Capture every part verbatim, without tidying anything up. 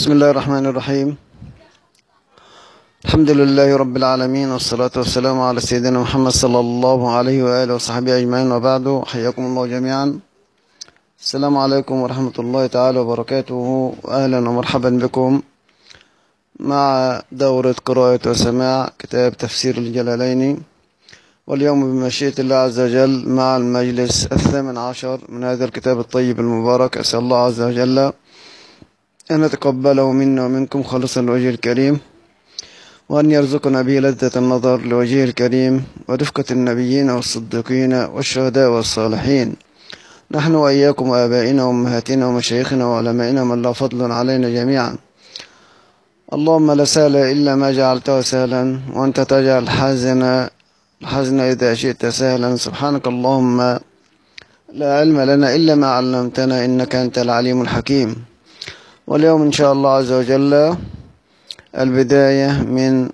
بسم الله الرحمن الرحيم. الحمد لله رب العالمين، والصلاة والسلام على سيدنا محمد صلى الله عليه وآله وصحبه أجمعين، وبعد. حياكم الله جميعا. السلام عليكم ورحمة الله تعالى وبركاته، وأهلا ومرحبا بكم مع دورة قراءة وسماع كتاب تفسير الجلالين، واليوم بمشيئة الله عز وجل مع المجلس الثامن عشر من هذا الكتاب الطيب المبارك. أسأل الله عز وجل أن يتقبله منا ومنكم خالصا لوجهه الكريم، وأن يرزقنا به لذة النظر لوجهه الكريم ورفقة النبيين والصديقين والشهداء والصالحين، نحن وإياكم وآبائنا وأمهاتنا ومشايخنا وعلمائنا من لا فضل علينا جميعا. اللهم لا سهل إلا ما جعلته سهلا، وأنت تجعل الحزن الحزن إذا شئت سهلا. سبحانك اللهم لا علم لنا إلا ما علمتنا، إنك أنت العليم الحكيم. واليوم إن شاء الله عز وجل البداية من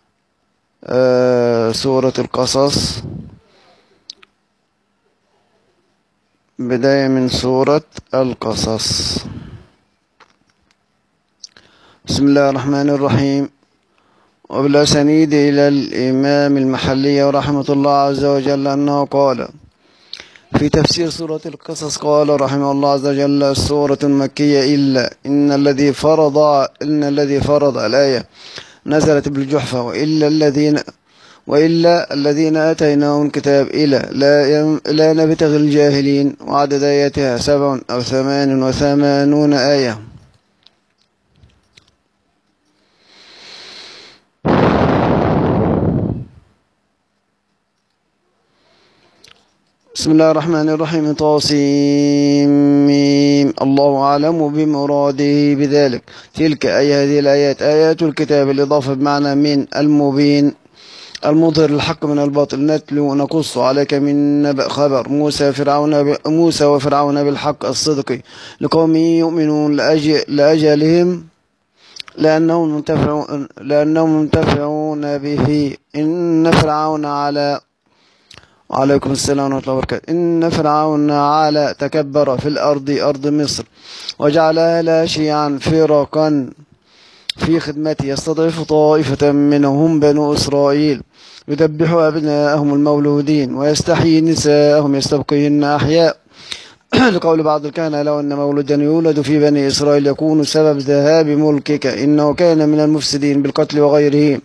آه سورة القصص، بداية من سورة القصص. بسم الله الرحمن الرحيم. وبالأسانيد إلى الإمام المحلي رحمة الله عز وجل أنه قال في تفسير سورة القصص، قال رحمه الله عز وجل: السورة مكية إلا إن الذي فرض إن الذي فرض الآية نزلت بالجحفة، وإلا الذين وإلا الذين آتيناهم الكتاب إلى لا, يم لا نبتغي الجاهلين. وعدد آياتها سبع أو ثمان وثمانون آية. بسم الله الرحمن الرحيم. طاسيم. الله أعلم بمراده بذلك. تلك أي هذه الآيات آيات الكتاب، الإضافة بمعنى من المبين المظهر الحق من الباطل. نتلو نقص عليك من نبأ خبر موسى فرعون موسى وفرعون بالحق الصدق لقوم يؤمنون لأجلهم لأنهم منتفعون لأنهم منتفعون به. إن فرعون على وعليكم السلام ورحمة الله وبركاته. إن فرعون علا تكبر في الأرض أرض مصر، وجعلها لا شيعا فرقا في خدمته، يستضعف طائفة منهم بنو إسرائيل، يذبح أبناءهم المولودين ويستحيي نساءهم، يستبقيهن أحياء. لقول بعض الكهنة: لو أن مولودا يولد في بني إسرائيل يكون سبب ذهاب ملكك، إنه كان من المفسدين بالقتل وغيره.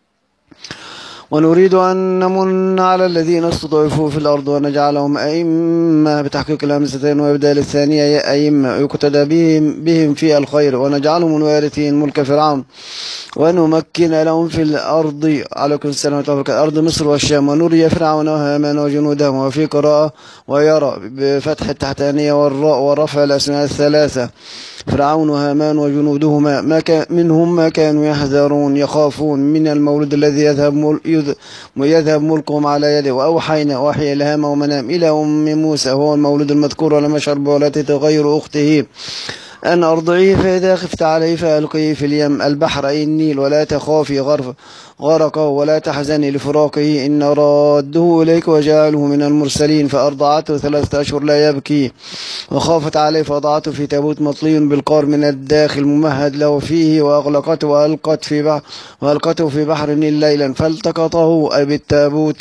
ونريد أن نمن على الذين استضعفوا في الأرض ونجعلهم أئمة بتحقيق الهمزتين، وإبدال الثانية أئمة يقتدى بهم, بهم في الخير، ونجعلهم الوارثين ملك فرعون، ونمكن لهم في الأرض عليكم السلام ورحمة الله أرض مصر والشام، ونري فرعون وهامان وجنودهم. وفي قراءة ويرى بفتح التحتانية والراء ورفع الأسماء الثلاثة: فرعون وهامان وجنودهما ما كان منهم ما كانوا يحذرون يخافون من المولود الذي يذهب مل يذهب ملكهم على يده. وأوحينا وحي إلهام ومنام إلى أم موسى، هو المولود المذكور ولم يشرب ولا غير أخته، أن أرضعيه، فإذا خفت عليه فألقيه في اليم البحر أي النيل، ولا تخافي غرقه ولا تحزني لفراقه، إن راده إليك وجعله من المرسلين. فأرضعته ثلاثة أشهر لا يبكي، وخافت عليه فأضعته في تابوت مطلي بالقار من الداخل ممهد له فيه، وأغلقته وألقت في بحر وألقته في بحر النيل ليلا، فالتقطه أي بالتابوت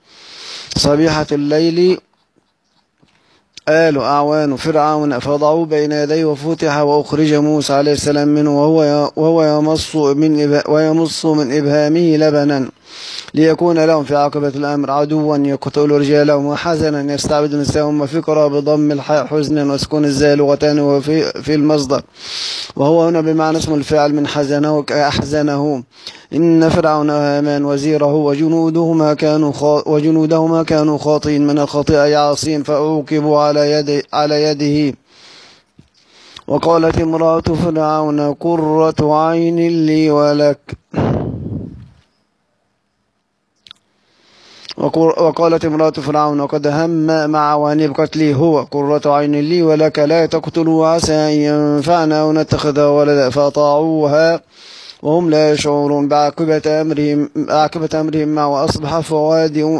صبيحة الليل آل أعوان فرعون، فضعوا بين يديه وفتح، وأخرج موسى عليه السلام منه وهو وهو يمص من ويمص من إبهامه لبنا، ليكون لهم في عاقبة الأمر عدوا يقتل رجالهم وحزنا يستعبد نساءهم. وفي قراءة بضم الحاء حزنا وسكون الزاي لغتان، وفي في المصدر، وهو هنا بمعنى اسم الفعل من حزنه كأحزنه. إن فرعون وهامان وزيره وجنودهما كانوا وجنودهما كانوا خاطئين من الخطيئة عاصين، فأعوقبوا على يده على يده. وقالت امرأة فرعون: قرة عين لي ولك وقالت امرأة فرعون: وقد هم معه أن بقتله، هو قرة عين لي ولك، لا تقتلوا عسى أن ينفعنا أو نتخذها ولدا. فأطاعوها وهم لا يشعرون بعاقبة أمرهم عاقبة أمرهم معه. وأصبح فؤاد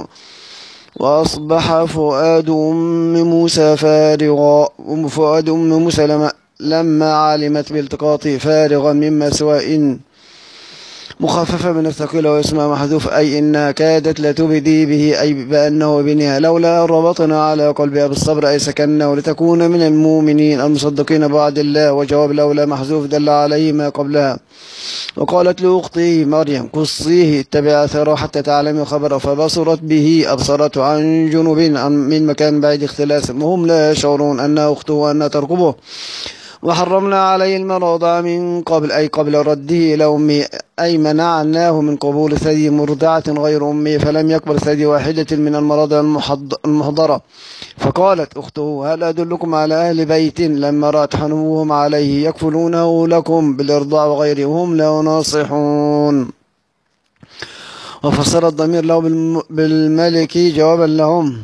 وأصبح فؤاد أم موسى فارغا فؤاد أم موسى لما لما علمت بالتقاطه فارغا مما سواء مخففة من الثقيل واسمها محذوف، أي إنها كادت لتبدي به، أي بأنه بنها، لولا ربطنا على قلبها بالصبر، أي سكنه لتكون من المؤمنين المصدقين بوعد الله. وجواب لولا محذوف دل عليه ما قبلها. وقالت لأخته مريم قصيه اتبع أثره حتى تعلمي خبره، فبصرت به أبصرته عن جنوب من مكان بعيد اختلاسا، وهم لا يشعرون أنها أخته وأنها ترقبه. وحرمنا عليه المرضى من قبل، أي قبل رده إلى أمه، أي منعناه من قبول ثدي مرضعة غير أمه، فلم يقبل ثدي واحدة من المرضى المحضرة. فقالت أخته هل أدلكم على أهل بيت لما رأت حنوهم عليه يكفلونه لكم بالإرضاع وغيره وهم لا ناصحون. وفسر الضمير له بالملك جوابا لهم،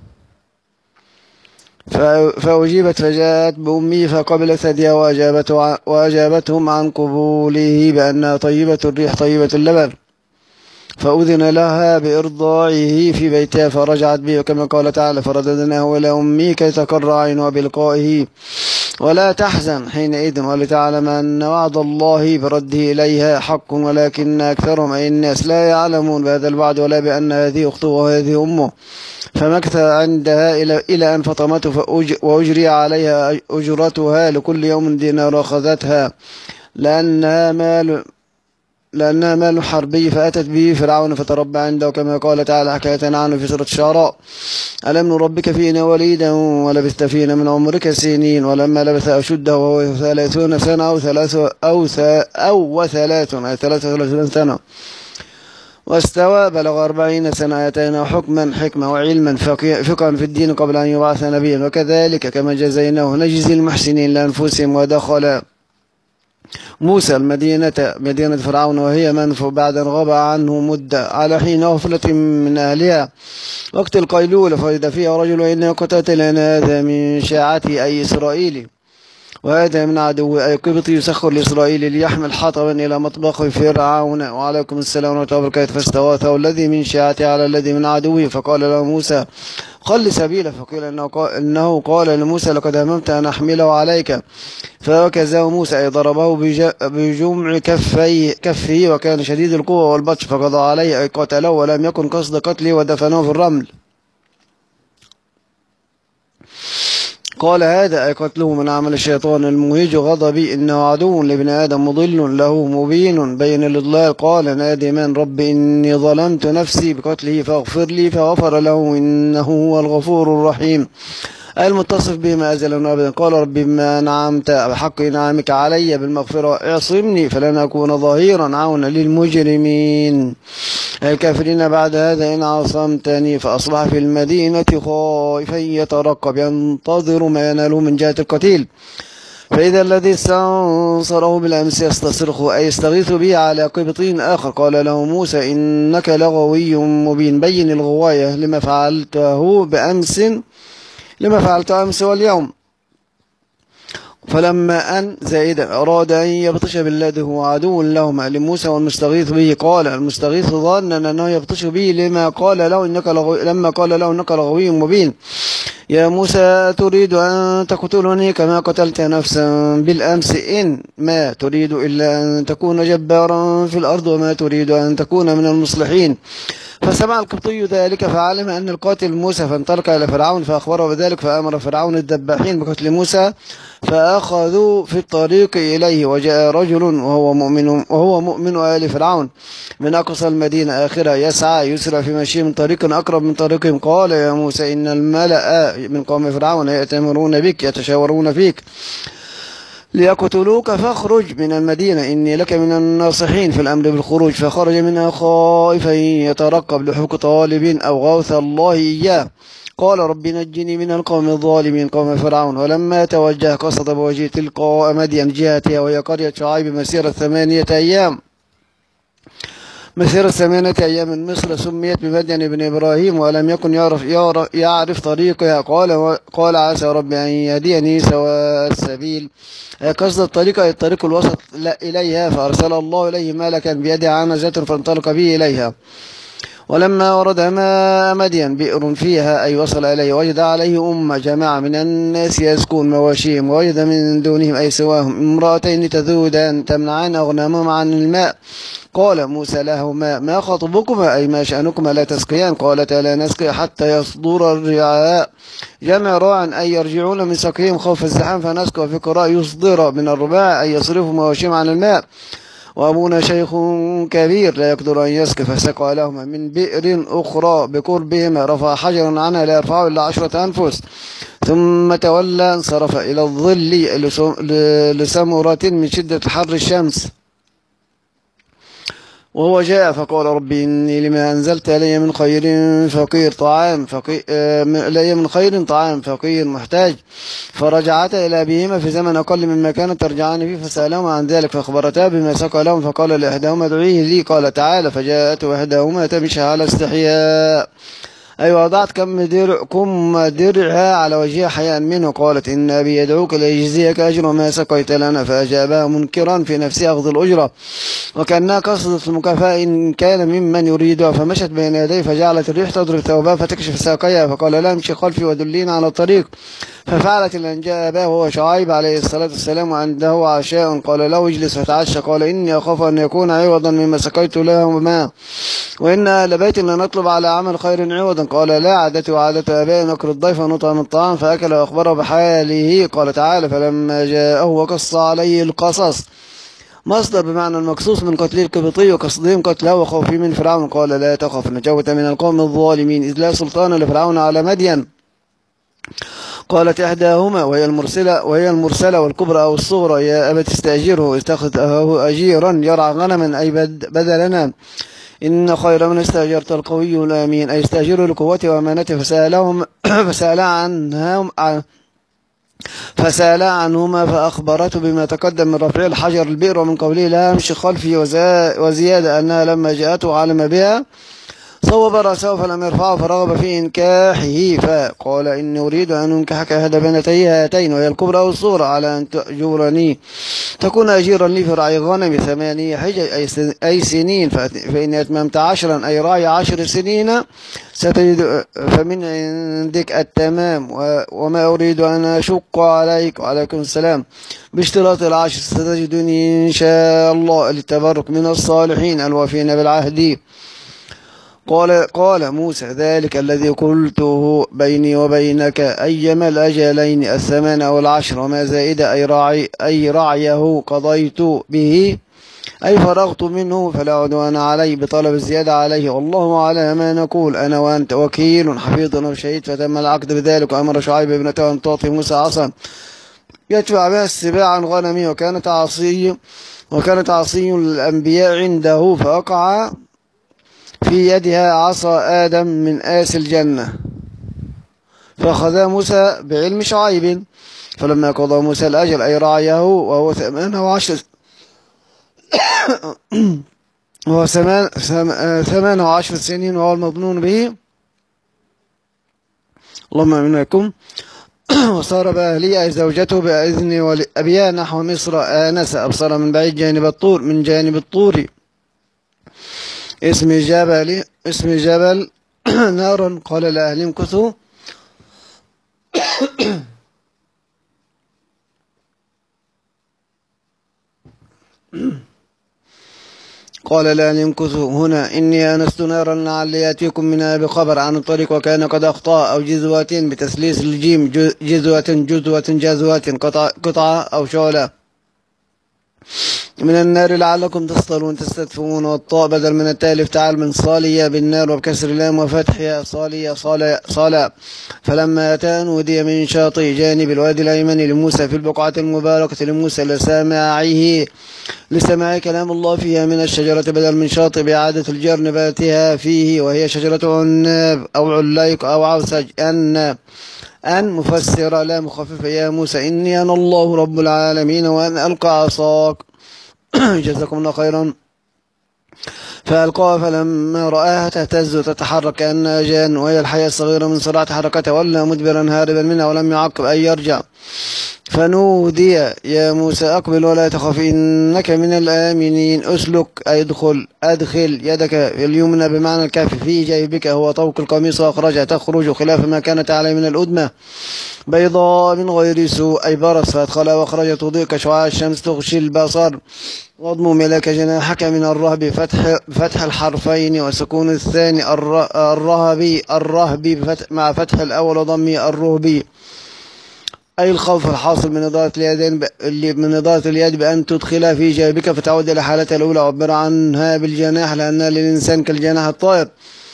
فأجيبت فجاءت بأمه فقبلت ثديها وأجابته وأجابتهم عن قبوله بأنها طيبة الريح طيبة اللبن، فأذن لها بإرضاعه في بيتها فرجعت به، كما قال تعالى فرددناه إلى أمه كي تقر عينها بلقائه ولا تحزن حينئذ ولتعلم أن وعد الله برده إليها حق، ولكن أكثرهم أي الناس لا يعلمون بهذا الوعد ولا بأن هذه أخته وهذه أمه. فمكث عندها إلى, إلى أن فطمته وأجري عليها أجرتها لكل يوم دينار أخذتها لأنها مال لأنها مال حربي، فأتت به فرعون فتربى عنده، كما قال تعالى حكاية عنه في سورة الشعراء ألم نربك فينا وليدا ولبثت فينا من عمرك سنين، ولما لبث أشده وهو ثلاثون سنة أو ثلاث أو أو وثلاثون أي ثلاثة وثلاثون سنة واستوى بلغ أربعين سنة، آتيناه حكما حكمة وعلما فقها في الدين قبل أن يبعث نبيا، وكذلك كما جزيناه نجزي المحسنين لأنفسهم. ودخل موسى المدينة مدينة فرعون وهي منفو بعد أن غاب عنه مدة على حين غفلة من أهلها وقت القيلولة، فإذا فيها رجل إنه قتلنا هذا من شيعته أي إسرائيلي وهذا من عدو أي قبطي يسخر لإسرائيل ليحمل حطبا إلى مطبخ فرعون. وعليكم السلام ورحمة الله وبركاته. فاستغاثه الذي من شيعته على الذي من عدوه فقال له موسى خل سبيله، فقيل إنه قال, إنه قال لموسى لقد هممت أن أحمله عليك، فوكزه موسى أي ضربه بجمع كفيه, كفه وكان شديد القوة والبطش، فقضى عليه أي قتله ولم يكن قصد قتله ودفنه في الرمل. قال هذا أي قتله من عمل الشيطان المهيج غضبي إنه عدو لابن آدم مضل له مبين بين الإضلال. قال نادما رب إني ظلمت نفسي بقتله فاغفر لي، فغفر له إنه هو الغفور الرحيم المتصف بما أزلا وأبدا. قال رب بما أنعمت بحق إنعامك علي بالمغفرة اعصمني فلن أكون ظهيرا عونا للمجرمين الكافرين بعد هذا إن عصمتني. فأصبح في المدينة خائفا يترقب ينتظر ما يناله من جهة القتيل، فإذا الذي استنصره بالأمس يستصرخه أي يستغيث به على قبطي آخر. قال له موسى إنك لغوي مبين بين الغواية لما فعلته بأمس لما فعلت أمس واليوم. فلما أن زائدا أراد أن يبطش بالذي هو عدو لهما لموسى والمستغيث به، قال المستغيث ظانا أنه يبطش به لما قال له إنك لغوي لما قال له إنك لغوي مبين يا موسى تريد أن تقتلني كما قتلت نفسا بالأمس إن ما تريد إلا أن تكون جبارا في الأرض وما تريد أن تكون من المصلحين. فسمع القبطي ذلك فعلم أن القاتل موسى، فانطلق إلى فرعون فأخبره بذلك، فأمر فرعون الدباحين بقتل موسى فأخذوا في الطريق إليه. وجاء رجل وهو مؤمن وهو مؤمن آل فرعون من أقصى المدينة آخرها يسعى يسرع في مشي من طريق أقرب من طريقهم. قال يا موسى إن الملأ من قوم فرعون يأتمرون بك يتشاورون فيك ليقتلوك فاخرج من المدينة إني لك من الناصحين في الأمر بالخروج. فخرج منها خائفا يترقب لحق طالب أو غوث الله إياه. قال رب نجني من القوم الظالمين قوم فرعون. ولما توجه قصد بوجه تلقاء مدين جهتها وهي قرية شعيب مسيرة ثمانية أيام مسيرة ثمانية أيام من مصر سميت بمدين بن إبراهيم ولم يكن يعرف, يعرف طريقها. قال, قال عسى ربي أن يهديني سواء السبيل قصد الطريق أي الطريق الوسط إليها. فأرسل الله إليه ملكا بيده عنزة فانطلق به إليها ولما ورد ماء مدين بئر فيها أي وصل إليه وجد عليه أمة جماعة من الناس يسكون مواشيهم ووجد من دونهم أي سواهم امرأتين تذودان تمنعان أغنامهم عن الماء. قال موسى لهما ما خطبكما أي ما شأنكما لا تسقيان؟ قالتا لا نسقي حتى يصدر الرعاء جمع راع أي يرجعون من سقيهم خوف الزحام فنسقي. وفي قراءة يصدر من الرباع أي يصرف مواشيهم عن الماء. وأبونا شيخ كبير لا يقدر أن يسقي فسقى لهما من بئر أخرى بقربهما رفع حجرا عنها لا يرفعه إلا عشرة أنفس ثم تولى انصرف إلى الظل لسمرة من شدة حر الشمس. وهو جاء فقال ربي إني لما أنزلت لي من خير فقير طعام فقير لي من خير طعام فقير محتاج. فرجعتا إلى أبيهما في زمن أقل مما كانت ترجعان فيه فسألهما عن ذلك فأخبرتا بما سقى لهم. فقال لإحداهما ادعيه لي قال تعالى فجاءته إحداهما تمشي على استحياء أي وضعت كم درعكم درعها على وجهها حياء منه. قالت إن أبي يدعوك ليجزيك أجر ما سقيت لنا. فأجابها منكرا في نفسه أخذ الأجرة وكأنها قصدت المكافأة إن كان ممن يريدها. فمشت بين يديه فجعلت الريح تضرب ثوبها فتكشف ساقيها فقال لا امشي خلفي ودلين على الطريق. ففعلت لأن جاء أباه وهو شعيب عليه الصلاة والسلام وعنده عشاء قال له اجلس فتعشى. قال إني أخاف أن يكون عوضا مما سقيت لهما وإن أهل بيت لنطلب على عمل خير عوضا. قال لا عادتي وعادة آبائي نكر الضيف ونطعم الطعام. فأكل وأخبره بحاله. قال تعالى فلما جاءه وقص عليه القصص مصدر بمعنى المقصوص من قتل القبطي وقصدهم قتله وخوفه من فرعون. قال لا تخف نجوت من القوم الظالمين إذ لا سلطان لفرعون على مدين. قالت إحداهما وهي المرسلة وهي المرسلة والكبرى أو الصغرى يا أبت استأجره استخذه أجيرا يرعى غنما أي بدلنا إن خير من استأجرت القوي الأمين أي استأجره لقوته وأمانته. فسألهم فسأل عنهم فسأل عنهما فأخبرته بما تقدم من رفع الحجر البئر ومن قوله لا امشي خلفي وزيادة أنها لما جاءته علم بها صوب رأسه فلم يرفعه فرغب في إنكاحه. فقال إني أريد أن أنكحك إحدى بنتي هاتين وهي الكبرى أو الصغرى على أن تأجرني تكون أجيرا لي في رعي غنم ثمانية حجج أي سنين فإن أتممت عشرا أي رعي عشر سنين ستجد فمن عندك التمام وما أريد أن أشق عليك وعليكم السلام باشتراط العشر ستجدني إن شاء الله للتبرك من الصالحين الوافين بالعهد. قال قال موسى ذلك الذي قلته بيني وبينك أيما الأجلين الثمان أو العشر وما زائد أي رعي أي رعيه قضيت به أي فرغت منه فلا عدوان علي بطلب الزيادة عليه والله على ما نقول أنا وأنت وكيل حفيظ وشهيد. فتم العقد بذلك وأمر شعيب ابنته أن تعطي موسى عصا يدفع بها السباع عن غنمه وكانت عصي وكانت عصي الأنبياء عنده فوقع في يدها عصا آدم من آس الجنة فأخذ موسى بعلم شعيب. فلما قضى موسى الأجل أي رعيه وهو ثمان وعشر وهو ثمان وعشر سنين وهو المظنون به اللهم امين لكم وصار بأهلي أي زوجته بإذن أبيها نحو مصر آنس أبصر من بعيد جانب الطور من جانب الطور اسم جبل اسم جبل نار. قال لأهلهم كثوا قال لأهلهم كثوا هنا إني آنست نارا لعلي يأتيكم منها بخبر عن الطريق وكان قد أخطأ أو جزوة بتسليس الجيم جزوة جزوة جزوة قطعة قطعة أو شعلة من النار لعلكم تصطلون تستدفون والطاء بدل من التالف تعال من صالية بالنار وبكسر اللام وفتحها صالية صالة صالة. فلما أتى نودي من شاطئ جانب الوادي الأيمن لموسى في البقعة المباركة لموسى لسماعه لسماع كلام الله فيها من الشجرة بدل من شاطئ بإعادة الجر نباتها فيه وهي شجرة عناب أو عليق أو عوسج أن أن مفسرة لا مخففة يا موسى إني أنا الله رب العالمين وأن ألقى عصاك جزاكم الله خيرا. فألقاها فلما رآها تهتز وتتحرك كأنها جان وهي الحياة الصغيرة من سرعة حركتها ولا مدبرا هاربا منها ولم يعقب أن يرجع. فنودي يا موسى أقبل ولا تخف إنك من الآمنين. أسلك أي ادخل أدخل يدك اليمنى بمعنى الكف في جيبك هو طوق القميص وأخرجها تخرج خلاف ما كانت عليه من الأدمة بيضاء من غير سوء أي برص فأدخلها وأخرج تضيء كشعاع الشمس تغشي البصر. واضمم إليك جناحك من الرهب فتح فتح الحرفين وسكون الثاني الرهبي الرهبي مع فتح الأول وضم الرهبي أي الخوف الحاصل من إضاءة اليدين من إضاءة اليد بأن تدخلها في جيبك فتعود إلى حالتها الأولى وعبر عنها بالجناح لأنها للإنسان كالجناح الطائر.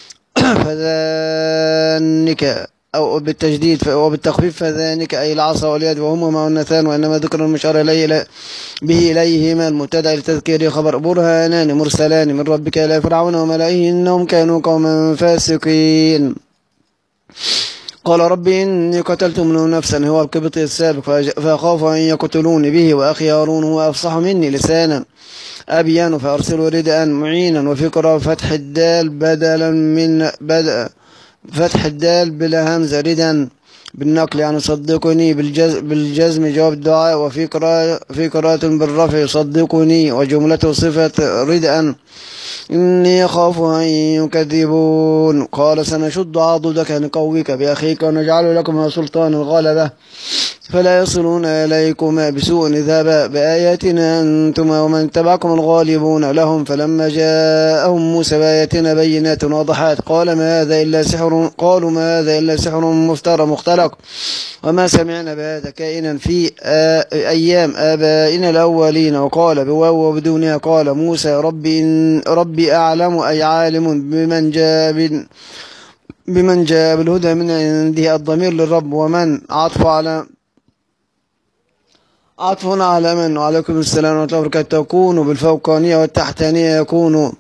فذلك أو بالتجديد وبالتخفيف فذلك أي العصا واليد وهما مؤنثان وإنما ذكر المشار إليه به إليهما المبتدأ لتذكير خبر برهانان مرسلان من ربك إلى فرعون وملئه إنهم كانوا قوما فاسقين. قال رب إني قتلت منه نفسا هو القبطي السابق فأخاف أن يقتلوني به وأخي هارون هو أفصح مني لسانا أبيان فأرسله ردءا معينا. وفي قراءة فتح الدال بدلا من بدأ فتح الدال بلا همزة ردا بالنقل يعني صدقني بالجزم, بالجزم جواب الدعاء. وفي قراءة في قراءة بالرفع صدقني وجملته صفة ردءا إني أخاف أن يكذبون. قال سنشد عضدك نقويك بأخيك ونجعل لكما سلطان الغلبة فلا يصلون إليكما بسوء اذهبا بآياتنا أنتما ومن تبعكم الغالبون لهم. فلما جاءهم موسى بآياتنا بينات واضحات قال ما هذا إلا سحر قالوا ما هذا إلا سحر مفترى مختلق وما سمعنا بهذا كائنا في أيام آبائنا الأولين. وقال بواو وبدونها قال موسى ربي, إن ربي أعلم أي عالم بمن جاء بمن جاء بالهدى من عنده الضمير للرب ومن عطف على عطفنا على من. وعليكم السلام ورحمة الله وبركاته. تكون بالفوقانية والتحتانية يكون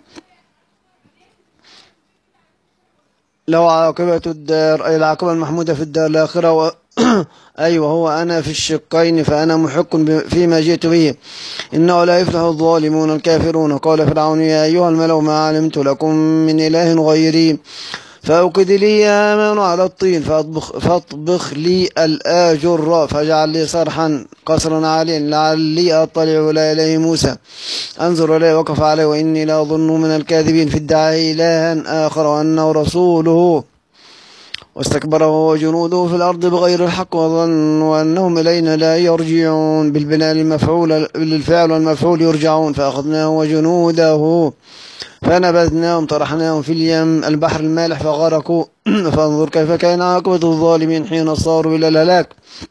لو عاقبة الدار أي العاقبة المحمودة في الدار الآخرة و... أيوة هو أنا في الشقين فأنا محق فيما جئت به إنه لا يفلح الظالمون الكافرون. قال فرعون يا أيها الملأ ما علمت لكم من إله غيري فأوقد لي يا هامان على الطين فاطبخ, فاطبخ لي الآجر فاجعل لي صرحا قصرا عاليا لعلي أطلع إلى إله موسى أنظر إليه وقف عليه وإني لا أظن من الكاذبين في ادعاء إلها آخر وأنه رسوله واستكبر هو وجنوده في الأرض بغير الحق وظنوا أنهم إلينا لا يرجعون بالبناء المفعول للفعل والمفعول يرجعون. فأخذناه وجنوده فنبذناهم طرحناهم في اليم البحر المالح فغرقوا فانظر كيف كان عاقبة الظالمين حين صاروا إلى الهلاك.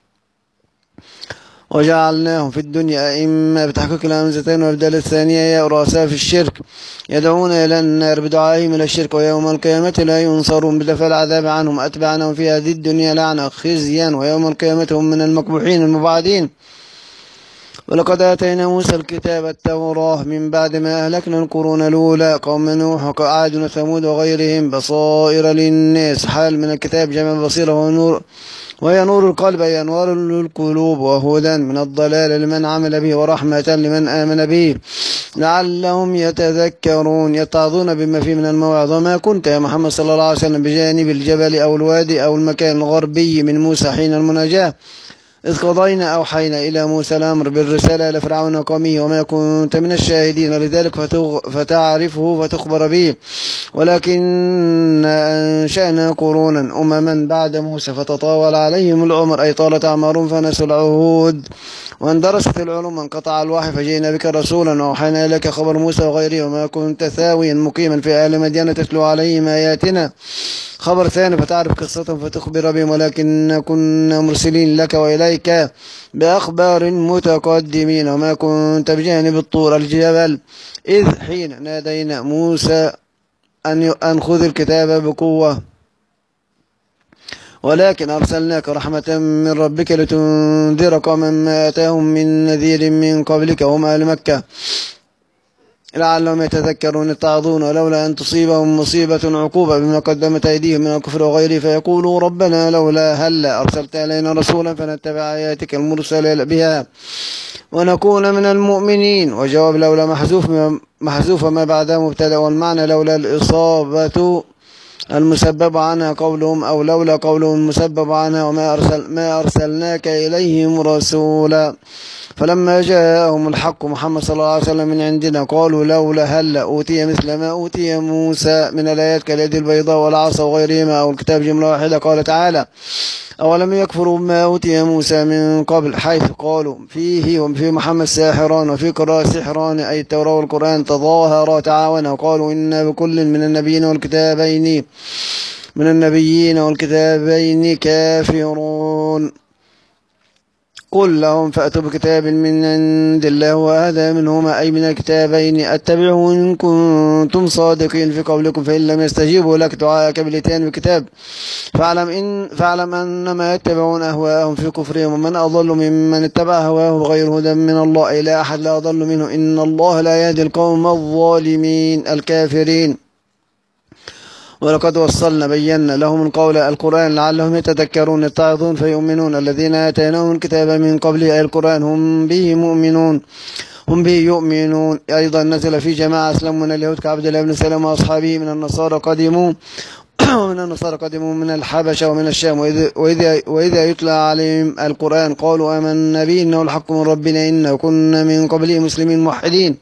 وجعلناهم في الدنيا أئمة بتحقيق الهمزتين وإبدال الثانية يا رؤساء في الشرك يدعون إلى النار بدعائهم إلى الشرك ويوم القيامة لا ينصرون بدفع العذاب عنهم أتبعناهم في هذه الدنيا لعنة خزيا ويوم القيامة هم من المقبوحين المبعدين. ولقد آتينا موسى الكتاب التوراة من بعد ما أهلكنا القرون الأولى قوم نوح وعاد وثمود وغيرهم بصائر للناس حال من الكتاب جمع بصيرة ونور وهي نور القلب أي أنوار للقلوب وهدى من الضلال لمن عمل به ورحمة لمن آمن به لعلهم يتذكرون يتعظون بما فيه من الموعظة. وما كنت يا محمد صلى الله عليه وسلم بجانب الجبل أو الوادي أو المكان الغربي من موسى حين المناجاة إذ قضينا أوحينا إلى موسى الأمر بالرسالة لفرعون وقومه وما كنت من الشاهدين لذلك فتعرفه فتخبر به ولكن أنشأنا قرونا أمما بعد موسى فتطاول عليهم العمر أي طالت أعمارهم فنسوا العهود واندرست العلوم انقطع الوحي فجئنا بك رسولا وأوحينا إليك خبر موسى وغيره وما كنت ثاويا مقيما في أهل مدينة تتلو عليهم آياتنا. خبر ثاني فتعرف قصتهم فتخبر بهم ولكن كنا مرسلين لك وإليك بأخبار متقدمين. وما كنت بجانب الطور الجبل إذ حين نادينا موسى أن خذ الكتاب بقوة ولكن أرسلناك رحمة من ربك لتنذر قوما ما أتاهم من نذير من قبلك وهم أهل مكة لعلهم يتذكرون يتعظون ولولا أن تصيبهم مصيبة عقوبة بما قدمت أيديهم من الكفر وغيره فيقولوا ربنا لولا هلا أرسلت إلينا رسولا فنتبع آياتك المرسل بها ونكون من المؤمنين. وجواب لولا محذوف محذوف ما بعدها مبتدأ، والمعنى لولا الإصابة المسبب عنها قولهم أو لولا قولهم المسبب عنها وما أرسل ما أرسلناك إليهم رسولا. فلما جاءهم الحق محمد صلى الله عليه وسلم من عندنا قالوا لولا هلا أوتي مثل ما أوتي موسى من الآيات كاليد البيضاء والعصا وغيرهما أو الكتاب جملة واحدة. قال تعالى أولم يكفروا بما أوتي موسى من قبل، حيث قالوا فيه وفي محمد ساحران، وفي قراءة سحران أي التوراة والقرآن تظاهرا تعاونا وقالوا إنا بكل من النبيين والكتابين من النبيين والكتابين كافرون. قل لهم فأتوا بكتاب من عند الله وهذا منهما أي من الكتابين أتبعه إن كنتم صادقين في قولكم فإن لم يستجيبوا لك دعاءك بالإتيان بكتاب فاعلم إن فاعلم أنما يتبعون أهواءهم في كفرهم ومن أضل ممن اتبع هواه بغير هدى من الله أي لا أحد لا أضل منه إن الله لا يهدي القوم الظالمين الكافرين. ولقد وصلنا بينا لهم القول القرآن لعلهم يتذكرون يتعظون فيؤمنون الذين آتيناهم الكتاب من قبله أي القرآن هم به مؤمنون هم به يؤمنون. أيضا نزل في جماعة أسلموا من اليهود كعبد الله بن سلام وأصحابه من النصارى قدموا ومن النصارى قدموا من الحبشة ومن الشام وإذا, وإذا يتلى عليهم القرآن قالوا آمنا به إنه الحق من ربنا إنا كنا من قبله مسلمين موحدين.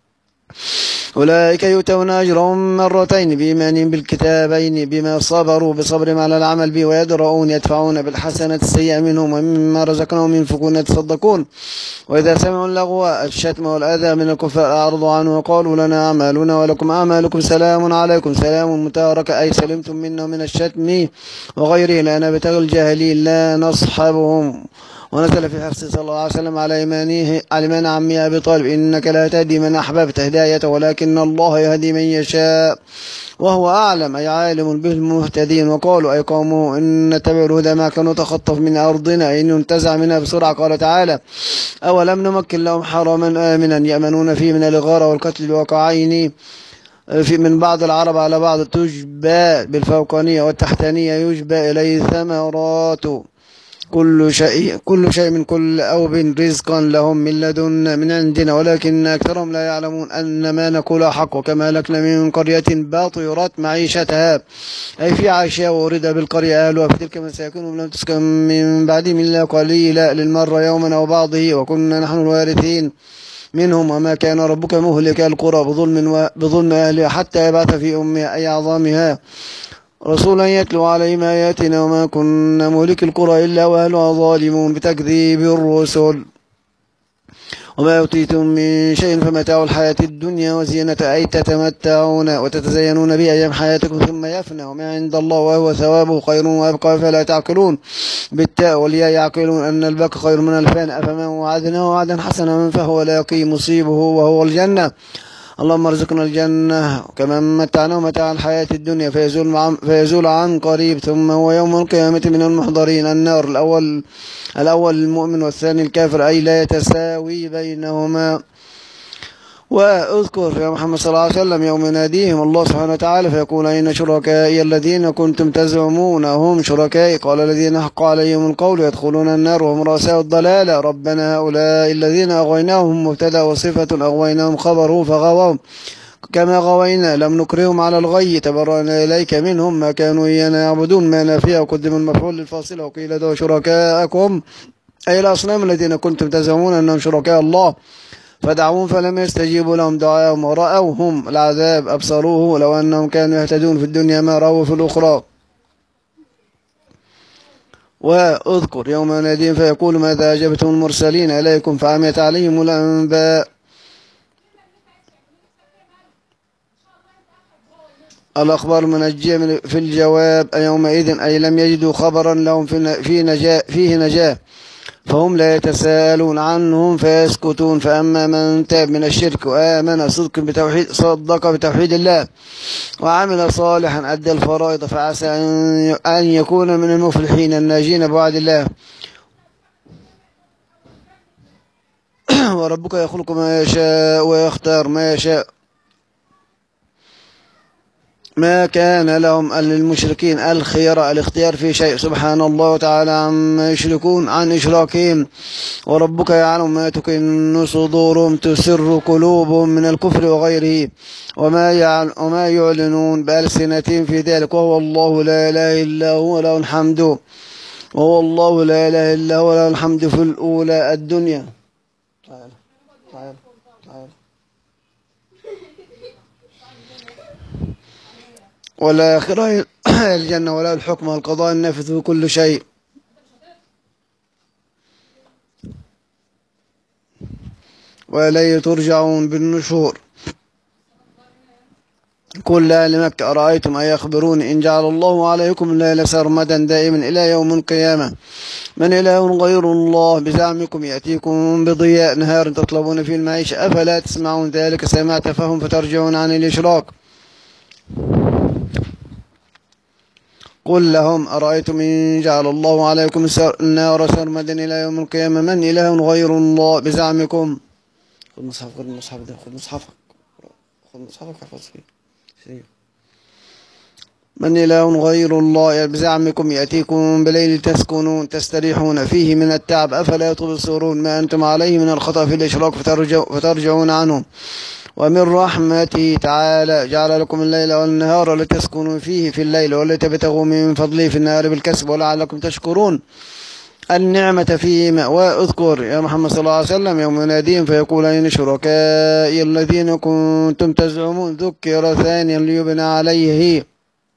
أولئك يؤتون أجرهم مرتين بإيمانهم بالكتابين بما صبروا بصبرهم على العمل به ويدرؤون يدفعون بالحسنة السيئة منهم ومما رزقناهم ينفقون يتصدقون. وإذا سمعوا اللغو الشتم والأذى من الكفار أعرضوا عنه وقالوا لنا أعمالنا ولكم أعمالكم سلام عليكم سلام متاركة أي سلمتم منا من الشتم وغيره لا نبتغي الجاهلين لا نصحبهم. ونزل في حرصه صلى الله عليه وسلم على إيمانه على إيمان عمه أبي طالب إنك لا تهدي من أحببت هدايته ولكن الله يهدي من يشاء وهو أعلم أي عالم بالمهتدين. وقالوا أي قومه إن نتبع الهدى معك نتخطف من أرضنا إن ينتزع منها بسرعة. قال تعالى أولم نمكن لهم حرما آمنا يأمنون فيه من الإغارة والقتل الواقعين في من بعض العرب على بعض تجبى بالفوقانية والتحتانية يجبى إليه ثمرات كل شيء كل شيء من كل أوب رزقا لهم من لدن من عندنا ولكن أكثرهم لا يعلمون أن ما نقول حق وكما لكنا من قرية باطرت معيشتها أي في عائشة ورد بالقرية أهلها في تلك مساكنهم لم تسكن من بعدهم إلا قليلا للمرة يوما أو بعضه وكنا نحن الوارثين منهم وما كان ربك مهلك القرى بظلم بظلم أهلها حتى يبعث في أمها أي أعظامها رسولا يتلو عليهم آياتنا وما كنا مهلك القرى إلا وأهلها ظالمون بتكذيب الرسل. وما أوتيتم من شيء فمتاع الحياة الدنيا وزينة أي تتمتعون وتتزينون به أيام حياتكم ثم يفنى وما عند الله وهو ثوابه خير وأبقى فلا تعقلون بالتاء والياء يعقلون أن البقى خير من الفان أفمن وعدناه وعدا حسنا فهو لاقي مصيبه وهو الجنة. اللهم ارزقنا الجنة كمن متعناه متاع الحياة الدنيا فيزول عن, فيزول عن قريب ثم هو يوم القيامة من المحضرين. النار الأول الأول المؤمن والثاني الكافر أي لا يتساوي بينهما. واذكر يا محمد صلى الله عليه وسلم يوم يناديهم الله سبحانه وتعالى فيقول أين شركائي الذين كنتم تزعمون هم شركائي قال الذين حق عليهم القول يدخلون النار وهم رؤساء الضلالة ربنا هؤلاء الذين أغويناهم مبتدأ وصفة أغويناهم خبره فغووا كما غوينا لم نكرهم على الغي تبرأنا إليك منهم ما كانوا إيانا يعبدون ما نافيا وقدم المفعول للفاصلة وقيل ذو شركاءكم أي الأصنام الذين كنتم تزعمون أنهم شركاء الله فدعوهم فلم يستجيبوا لهم دعاهم ورأوهم العذاب أبصروه لو أنهم كانوا يهتدون في الدنيا ما رأوا في الأخرى. واذكر يوم يناديهم فيقول ماذا أجبتم المرسلين إليكم فعميت عليهم الأنباء الأخبار المنجية في الجواب يومئذ أي لم يجدوا خبرا لهم في نجاة فيه نجاة فهم لا يتساءلون عنهم فيسكتون. فأما من تاب من الشرك وآمن صدق بتوحيد صدق بتوحيد الله وعمل صالحا أدى الفرائض فعسى أن يكون من المفلحين الناجين بوعد الله. وربك يخلق ما يشاء ويختار ما يشاء ما كان لهم للمشركين الخيار الاختيار في شيء سبحان الله تعالى عما يشركون عن إشراكهم. وربك يعلم ما تكن صدورهم تسر قلوبهم من الكفر وغيره وما يعلم وما يعلنون بألسنتهم في ذلك وهو الله لا إله إلا هو له الحمد وهو الله لا إله إلا هو له الحمد في الأولى الدنيا تعال تعال تعال والآخرة الجنة ولا الحكم والقضاء النافذ في كل شيء. وإليه ترجعون بالنشور. قل لأهل مكة أرأيتم أن يخبروني إن جعل الله عليكم الليل سرمدا دائما إلى يوم القيامة من إله غير الله بزعمكم يأتيكم بضياء نهار تطلبون فيه المعيشة أفلا تسمعون ذلك سمعت فهم فترجعون عن الإشراك. قل لهم أرأيتم إن جعل الله عليكم النار سرمدا إلى يوم القيامة من إله غير الله بزعمكم. خذ مصحف خذ المصحف ده خذ مصحفك خذ مصحفك احفظ فيه. من إله غير الله بزعمكم يأتيكم بليل تسكنون تستريحون فيه من التعب أفلا تبصرون ما أنتم عليه من الخطأ في الإشراك فترجع فترجعون عنه. ومن رحمته تعالى جعل لكم الليل والنهار لتسكنوا فيه في الليل ولتبتغوا من فضله في النهار بالكسب ولعلكم تشكرون النعمة فيهما. واذكر يا محمد صلى الله عليه وسلم يوم يناديهم فيقول أين شركائي الذين كنتم تزعمون ذكر ثانيا ليبنى عليه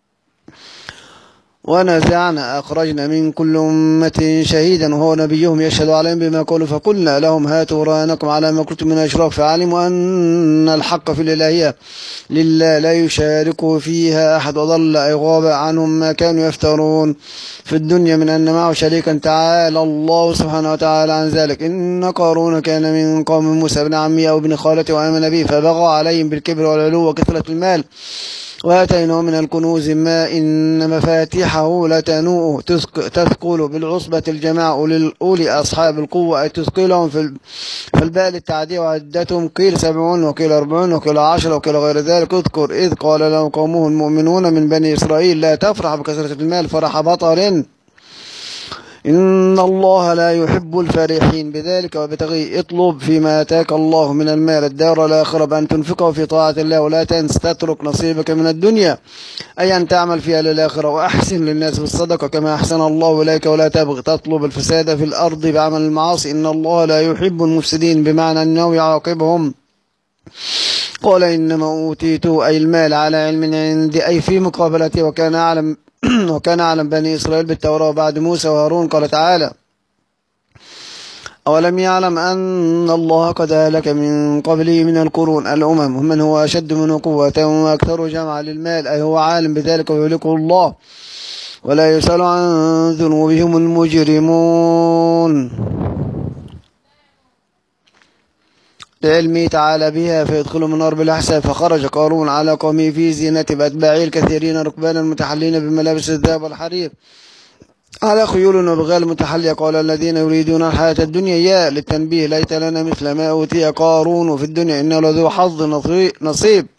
ونزعنا أخرجنا من كل أمة شهيدا وهو نبيهم يشهد عليهم بما قالوا فقلنا لهم هاتوا برهانكم على ما كنتم من الإشراك فعلموا أن الحق في الإلهية لله لا يشاركه فيها أحد وضل أي غاب عنهم ما كانوا يفترون في الدنيا من أن معه شريكا تعالى الله سبحانه وتعالى عن ذلك. إن قارون كان من قوم موسى بن عمي أو ابن خالته وآمن به فبغى عليهم بالكبر والعلو وكثرة المال وآتيناه من الكنوز ما إن مفاتيحه لتنوء تثقل بالعصبة الجماعة لأولي أصحاب القوة أي تثقلهم في البال التعدية وعدتهم قيل سبعون وقيل أربعون وقيل عشر وقيل غير ذلك. اذكر إذ قال له قومه المؤمنون من بني إسرائيل لا تفرح بكثرة المال فرح بطر إن الله لا يحب الفرحين بذلك وبتغي اطلب فيما أتاك الله من المال الدار الآخرة بأن تنفقه في طاعة الله ولا تنس تترك نصيبك من الدنيا أي أن تعمل فيها للآخرة وأحسن للناس بالصدقة كما أحسن الله إليك ولا تبغ تطلب الفساد في الأرض بعمل المعاصي إن الله لا يحب المفسدين بمعنى أنه يعاقبهم. قال إنما أوتيته أي المال على علم عندي أي في مقابلته وكان أعلم وكان أعلم بني إسرائيل بالتوراة بعد موسى وهارون. قال تعالى أولم يعلم أن الله قد أهلك من قبله من القرون الأمم ومن هو أشد منه قوة وأكثر جمعا للمال أي هو عالم بذلك ويهلكه الله ولا يسأل عن ذنوبهم المجرمون لعلمه تعالى بها فيدخلوا من النار بلا حساب. فخرج قارون على قومه في زينة بأتباعه الكثيرين ركبانا متحلين بملابس الذهب والحرير على خيول وبغال متحلية. قال الذين يريدون الحياة الدنيا يا للتنبيه ليت لنا مثل ما أوتي قارون في الدنيا إنه لذو حظ نصيب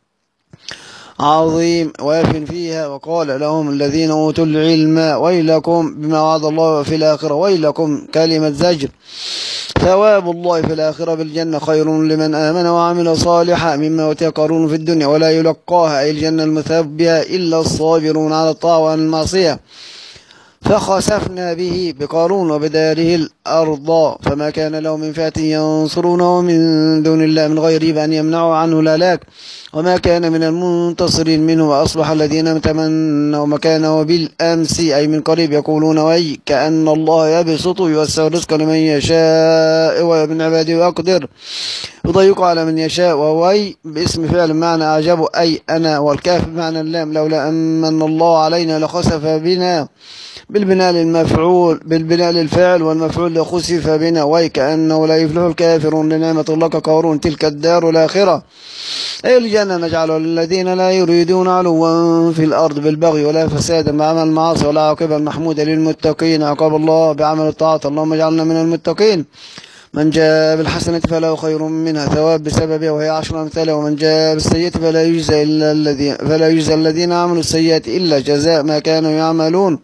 عظيم واف فيها. وقال لهم الذين أوتوا العلم ويلكم بما وعد الله في الآخرة ويلكم كلمة زجر ثواب الله في الآخرة بالجنة خير لمن آمن وعمل صالحا مما أوتي قارون في الدنيا ولا يلقاها أي الجنة المثاب بها إلا الصابرون على الطاعة وعن المعصية. فخسفنا به بقارون وبداره الأرض فما كان له من فئة ينصرونه من دون الله من غيره بأن يمنعوا عنه الهلاك وما كان من المنتصرين منه. وأصبح الذين تمنوا مكانه بالأمس أي من قريب يقولون وي كأن الله يبسط يوسع الرزق لمن يشاء ومن عباده ويقدر يضيق على من يشاء. ووي باسم فعل معنى أعجبه أي أنا والكاف بمعنى اللام لولا أمن الله علينا لخسف بنا بالبناء للمفعول بالبناء للفعل والمفعول لخسف بنا وي كأنه لا يفلح الكافرون لنعمة الله كقارون تلك الدار الآخرة أي الجنة نجعل للذين لا يريدون علوا في الأرض بالبغي ولا فسادا بعمل المعاصي ولا عاقبة المحمودة للمتقين عقاب الله بعمل الطاعة اللهم اجعلنا من المتقين. من جاء بالحسنة فله خير منها ثواب بسببها وهي عشر أمثالها، ومن جاء بالسيئة فلا يجزى إلا الذين فلا يجزى الذين عملوا السيئات إلا جزاء ما كانوا يعملون.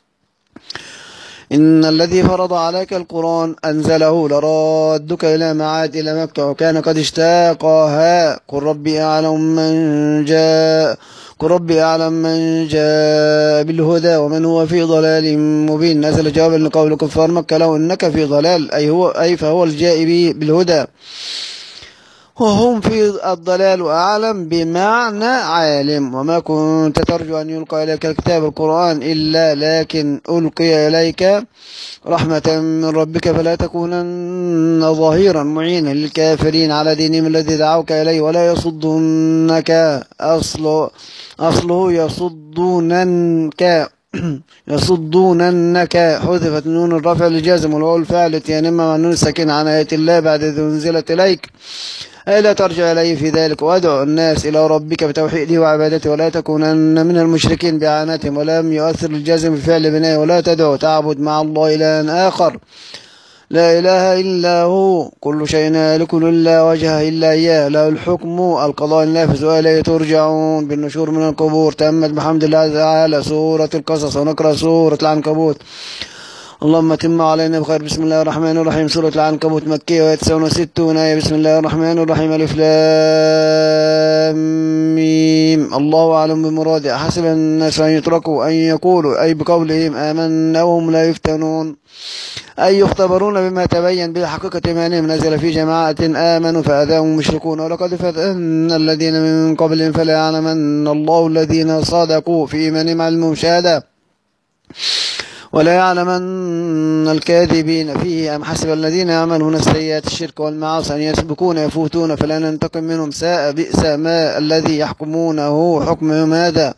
إن الذي فرض عليك القرآن أنزله لرادك إلى معاد إلى مكة وكان قد اشتاقها. قل ربي أعلم من جاء قل ربي أعلم من جاء بالهدى ومن هو في ضلال مبين. نزل جوابا لقول كفار مكة له إنك في ضلال، أي هو أي فهو الجاء به بالهدى وهم في الضلال، وأعلم بمعنى عالم. وما كنت ترجو أن يلقى إليك الكتاب القرآن إلا لكن ألقي إليك رحمة من ربك فلا تكونن ظهيرا معينا للكافرين على دينهم الذي دعوك إليه ولا يصدونك. أصل أصله يصدوننك يصدوننك حذفت نون الرفع لجازم والواو الفاعل ينمى مع النون الساكنة عن آية الله بعد إذ أنزلت إليك ألا ترجع إليه في ذلك. وادع الناس إلى ربك بتوحيده وعبادته ولا تكونن من المشركين بإعانتهم. ولم يؤثر الجازم بفعل بناء ولا تدع تعبد مع الله إلها آخر لا إله إلا هو كل شيء هالك إلا وجهه إلا إياه له الحكم القضاء النافذ وإليه ترجعون. بالنشور من القبور. تمت بحمد الله تعالى سورة القصص ونقرأ سورة العنكبوت. اللهم تم علينا بخير. بسم الله الرحمن الرحيم. سورة العنكبوت مكية وهي تسع وستون آية. بسم الله الرحمن الرحيم. ألف لام ميم. الله أعلم بمراده. أحسب الناس أن يتركوا أن يقولوا أي بقولهم آمنا وهم لا يفتنون أي يختبرون بما تبين بالحقيقة إيمانهم. نزل في جماعة آمنوا فأذاهم مشركون ولقد فتنا الذين من قبلهم فلا يعلمن الله الذين صدقوا في إيمانهم علم وشهادة ولا يعلمن الكاذبين فيه. أم حسب الذين يعملون السيئات الشرك والمعاصي أن يسبقون يفوتون فلا ننتقم منهم ساء بئس ما الذي يحكمونه حكمهم هذا.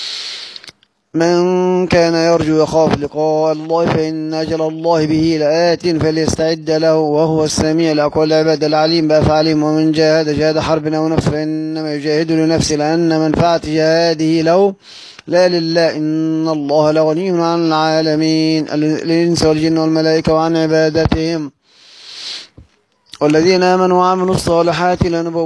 من كان يرجو يخاف لقاء الله فإن أجل الله به لآت فليستعد له وهو السميع لأقوال العباد العليم بأفعالهم. ومن جاهد جهاد حرب أو نفس فإنما يجاهد لنفسه لأن منفعة جهاده له لا لله إن الله لغني عن العالمين الإنس والجن والملائكة وعن عبادتهم. والذين آمنوا وعملوا الصالحات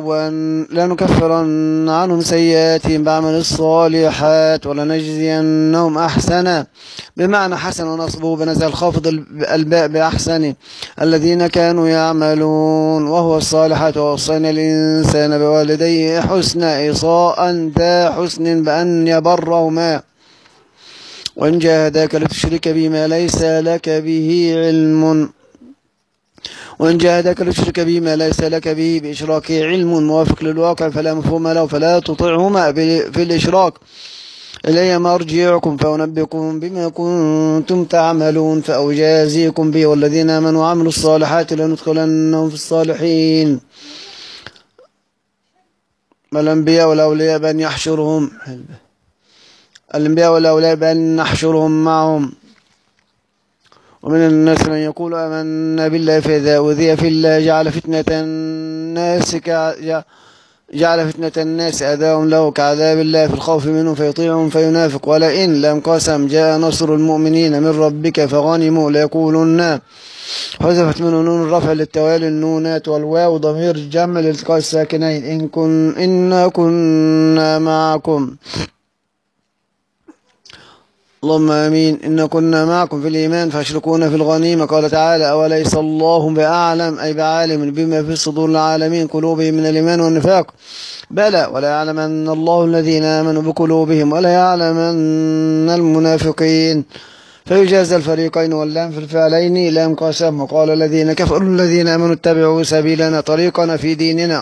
لنكفرن عنهم سيئاتهم بعمل الصالحات ولنجزينهم أحسنا بمعنى حسن ونصبه بنزل خافض الباء بأحسن الذين كانوا يعملون وهو الصالحات. ووصينا الإنسان بوالديه حسنا إيصاء ذا حسن بأن يبرهما وإن جاهداك لتشرك بما ليس لك به علم وإن جاهدك لتشرك به ما ليس لك به بإشراك علم موافق للواقع فلا مفهوم له فلا تطعهما في الإشراك. إلي مرجعكم فأنبئكم بما كنتم تعملون فأجازيكم به. والذين آمنوا وعملوا الصالحات لندخلنهم في الصالحين. الأنبياء والأولياء بأن يحشرهم الأنبياء والأولياء بأن نحشرهم معهم. ومن الناس من يقول آمنا بالله فإذا أوذي في الله جعل فتنة الناس جعل فتنة الناس أذاهم له كعذاب الله في الخوف منهم فيطيعهم فينافق. ولئن لم قسم جاء نصر المؤمنين من ربك فغنموا ليقولن حذفت من نون الرفع للتوالي النونات والواو ضمير جمع لالتقاء الساكنين. إن كن إنا كنا معكم اللهم آمين. إن كنا معكم في الإيمان فاشركونا في الغنيمة. قال تعالى أوليس الله بأعلم أي بعالم بما في صدور العالمين قلوبهم من الإيمان والنفاق بلى ولا يعلمن الله الذين آمنوا بقلوبهم ولا يعلمن المنافقين فيجازى الفريقين. واللام في الفعلين لام قسم. وقال الذين كفروا الذين آمنوا اتبعوا سبيلنا طريقنا في ديننا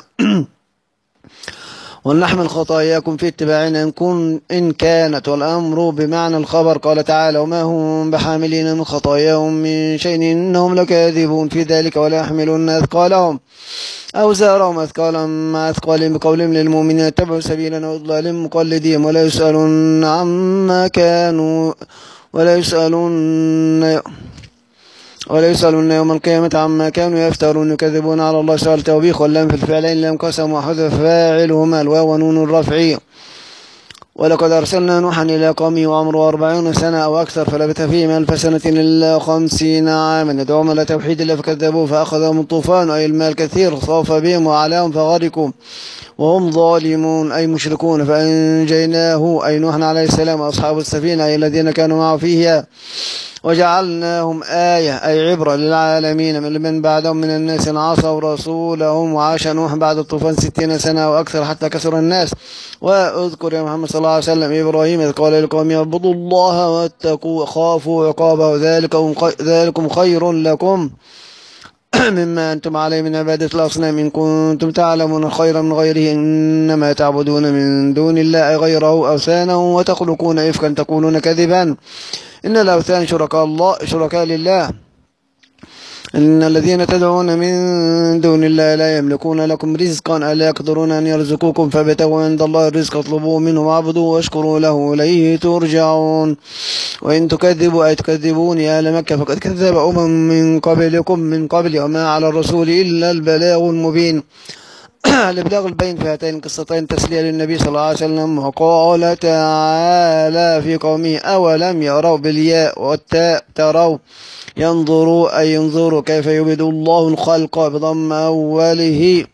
ولنحمل خطاياكم في اتباعنا إن, كن إن كانت والأمر بمعنى الخبر. قال تعالى وما هم بحاملين من خطاياهم من شيء إنهم لكاذبون في ذلك ولا يحملون أثقالهم أوزارهم أثقالا مع أثقالهم بقولهم للمؤمنين اتبعوا سبيلنا وإضلال مقلدين ولا يسألون عما كانوا ولا يسألون ولا يسألون يوم القيامة عما كانوا يفترون يكذبون على الله سؤال توبيخ. واللام في الفعلين لام قسم وحذف فاعلهما الواو ونون الرفع ولقد أرسلنا نوحا إلى قومه وعمره أربعين سنة أو أكثر فلبث فيهم ألف سنة إلا خمسين عاما يدعوهم إلى توحيد الله فكذبوه فأخذهم الطوفان أي الماء الكثير خسف بهم وعلاهم فغرقوا وهم ظالمون أي مشركون فأنجيناه أي نوح عليه السلام وأصحاب السفينة أي الذين كانوا معه فيها وجعلناهم آية أي عبرة للعالمين من من بعدهم من الناس عصوا رسولهم وعاش نوح بعد الطوفان ستين سنة وأكثر حتى كسر الناس. واذكر يا محمد صلى الله عليه وسلم إبراهيم إذ قال لقومه اعبدوا الله واتقوا خافوا عقابه ذلكم ذلكم خير لكم مما أنتم عليه من عبادة الأصنام إن كنتم تعلمون خيرا من غيره إنما تعبدون من دون الله غيره أوثانا وتخلقون إفكا تقولون كذبا إن الأوثان شركاء الله شركاء لله إن الذين تدعون من دون الله لا يملكون لكم رزقا ألا يقدرون أن يرزقوكم فابتغوا عند الله الرزق اطلبوه منه واعبدوه واشكروا له إليه ترجعون. وإن تكذبوا أي تكذبون يا أهل مكة فقد كذب أمم من قبلكم من قبل وما على الرسول إلا البلاغ المبين. الإبلاغ البين في هاتين القصتين تسلية للنبي صلى الله عليه وسلم. وقال تعالى في قومه أولم يروا بالياء والتاء تروا ينظروا أي ينظروا كيف يبدو الله الخلق بضم أوله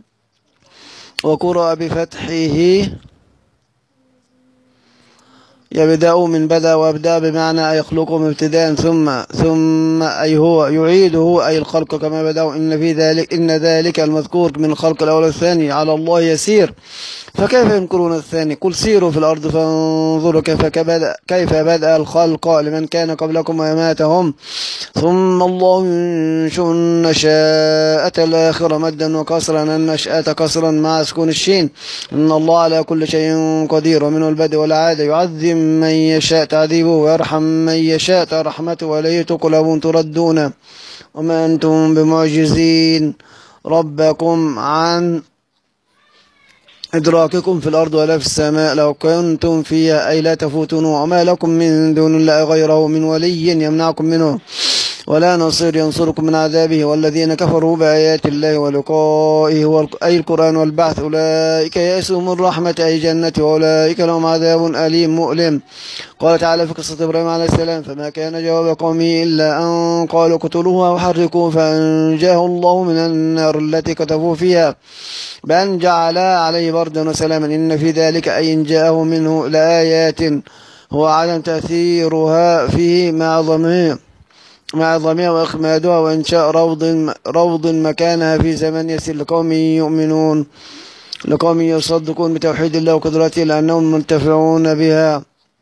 وقرأ بفتحه يبدأ من بدأ وابدأ بمعنى يخلقهم ابتداء ثم ثم أي هو يعيده أي الخلق كما بدأوا إن في ذلك إن ذلك المذكور من الخلق الأول والثاني على الله يسير فكيف ينكرون الثاني قل سيروا في الأرض فانظروا كيف بدأ كيف بدأ الخلق لمن كان قبلكم ويماتهم ثم الله ينشئ النشاءة الآخرة مدا وكسرا النشأة كسرا مع سكون الشين إن الله على كل شيء قدير ومنه البدء والعادة يعذب من يشاء تعذيبه ويرحم من يشاء رحمته وإليه تقلبون تردون وما أنتم بمعجزين ربكم عن إدراككم في الأرض ولا في السماء لو كنتم فيها أي لا تفوتون وما لكم من دون الله غيره من ولي يمنعكم منه ولا نصير ينصركم من عذابه والذين كفروا بآيات الله ولقائه أي القرآن والبعث أولئك يأسوا من رحمة أي جنة وأولئك لهم عذاب أليم مؤلم. قال تعالى في قصة إبراهيم عليه السلام فما كان جواب قومه إلا أن قالوا اقتلوه أو حرقوه فأنجاه الله من النار التي كتبوا فيها بأن جعل عليه بردا وسلاما إن في ذلك أي إن جاءه منه لآيات هو عدم تأثيرها فيه مع ضمه مع ضمير وإخمادها وإنشاء روض روض مكانها في زمن يسير لقوم يؤمنون لقوم يصدقون بتوحيد الله وقدرته لأنهم منتفعون بها.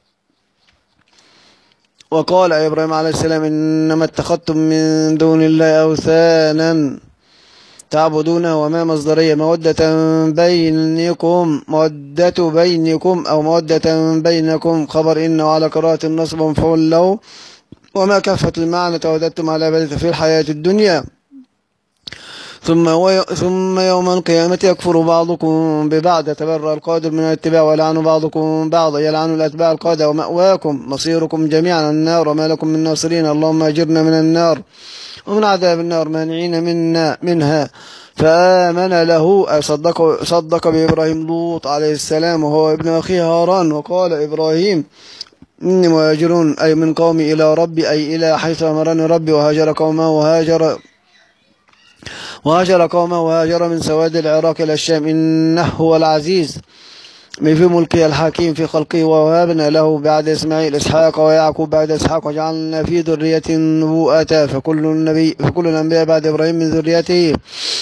وقال إبراهيم عليه السلام إنما اتخذتم من دون الله أوثانا تعبدونه وما مصدرية مودة بينكم مودة بينكم أو مودة بينكم خبر إن وعلى قراءة النصب مفعول له وما كفة المعنى توددتم على عبادته في الحياة الدنيا ثم ثم يوم القيامة يكفر بعضكم ببعض يتبرأ القادر من الاتباع ويلعن بعضكم بعضا يلعن الأتباع القادة ومأواكم مصيركم جميعا النار وما لكم من ناصرين اللهم أجرنا من النار ومن عذاب النار مانعين منا منها. فآمن له صدق, صدق بإبراهيم لوط عليه السلام وهو ابن أخيه هاران. وقال إبراهيم إني مهاجرون أي من قومي إلى ربي أي إلى حيث أمرني ربي وهاجر قومه وهاجر وهاجر قومه وهاجر من سواد العراق إلى الشام إنه هو العزيز من في ملكه الحكيم في خلقه ووهبنا له بعد إسماعيل إسحاق ويعقوب بعد إسحاق وجعلنا في ذرية النبوءة فكل النبي فكل الأنبياء بعد إبراهيم من ذريته.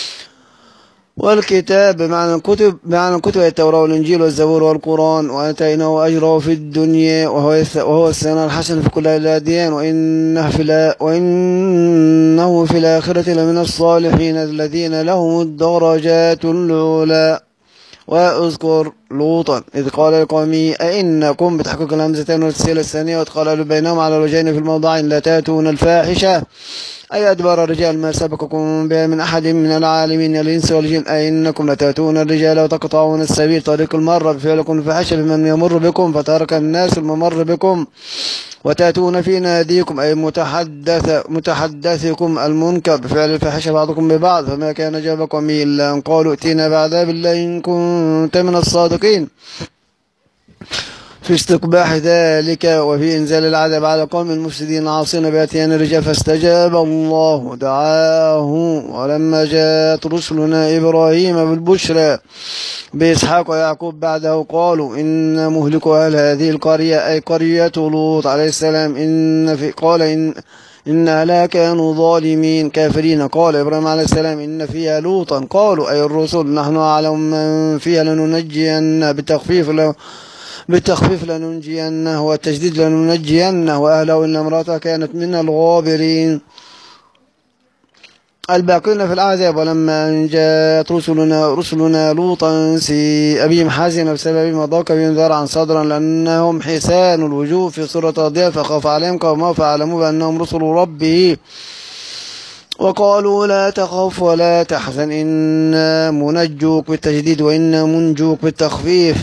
والكتاب بمعنى الكتب بمعنى الكتب التوراة والإنجيل والزبور والقرآن وآتيناه أجره في الدنيا وهو وهو الثناء الحسن في كل الأديان وإنه في وإنه في الآخرة لمن الصالحين الذين لهم الدرجات العلى. واذكر لوطا إذ قال لقومه أئنكم بتحقيق الهمزتين والتسهيل الثانية واتقال بينهم على الوجهين في الموضعين لا تأتون الفاحشة أي أدبار الرجال ما سبقكم بها من أحد من العالمين الإنس والجن أئنكم لتأتون الرجال وتقطعون السبيل طريق المرة بفعلكم الفاحشة بمن يمر بكم فترك الناس الممر بكم وتأتون في ناديكم أي متحدث متحدثكم المنكر بفعل الفاحشة بعضكم ببعض. فما كان جواب قومه إلا أن قالوا ائتنا بعذاب الله إن كنت من الصادقين. في استقباح ذلك وفي إنزال العذاب على قوم المفسدين عاصين بأتيان الرجال، فاستجاب الله دعاه. ولما جاءت رسلنا إبراهيم بالبشرى بإسحاق ويعقوب بعده قالوا إن مهلك أهل هذه القرية، أي قرية لوط عليه السلام. إن في قال إن إن لا كانوا ظالمين كافرين. قال إبراهيم عليه السلام إن فيها لوطا. قالوا أي الرسل نحن أعلم من فيها لننجين بالتخفيف له بالتخفيف لننجينه والتجديد لننجينه وأهله إن امرأته كانت من الغابرين الباقين في العذاب. ولما أن جاءت رسلنا رسلنا لوطا سيء بهم حزن بسبب ما ضاق بهم ذرعا صدرا لأنهم حسان الوجوه في صورة أضياء، فخاف عليهم قومه فعلموا بأنهم رسل ربه وقالوا لا تخف ولا تحزن إنا منجوك بالتجديد وإنا منجوك بالتخفيف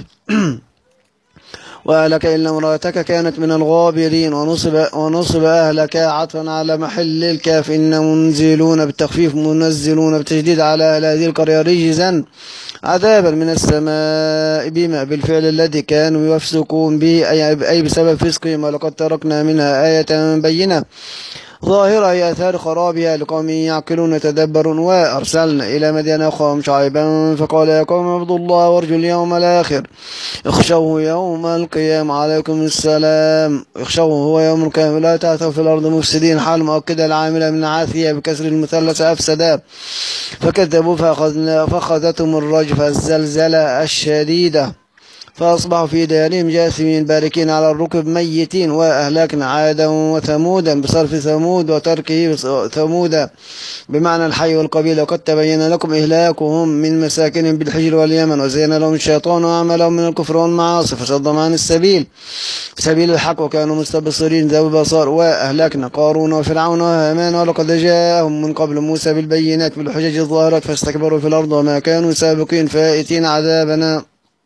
وأهلك إلا امرأتك كانت من الغابرين. ونصب, ونصب أهلك عطفا على محل الكاف. إن منزلون بالتخفيف منزلون بالتجديد على أهل هذه القرية رجزا عذابا من السماء بما بالفعل الذي كانوا يفسقون به، أي بسبب فسقهم. ولقد تركنا منها آية بينة ظاهرة هي أثار خرابها لقوم يعقلون يتدبرون. وأرسلنا إلى مدين أخاهم شعيبا فقال يا قوم اعبدوا الله وارجوا اليوم الآخر اخشوه يوم القيامة. عليكم السلام. اخشوه هو يوم القيامة لا تعثوا في الأرض مفسدين. حال مؤكدة العاملة من عاثية بكسر المثلث أفسدا فكذبوا فأخذتهم الرجفة الزلزلة الشديدة فأصبحوا في ديارهم جاثمين باركين على الركب ميتين. وأهلكنا عادا وثمودا بصرف ثمود وتركه ثمودا بمعنى الحي والقبيلة. وقد تبين لكم إهلاكهم من مساكنهم بالحجر واليمن. وزين لهم الشيطان وعملهم من الكفر والمعاصي فصدهم عن السبيل سبيل الحق وكانوا مستبصرين ذوي بصار. وأهلكنا قارون وفرعون وهامان ولقد جاءهم من قبل موسى بالبينات بالحجج الظاهرات فاستكبروا في الأرض وما كانوا سابقين فائتين عذابنا.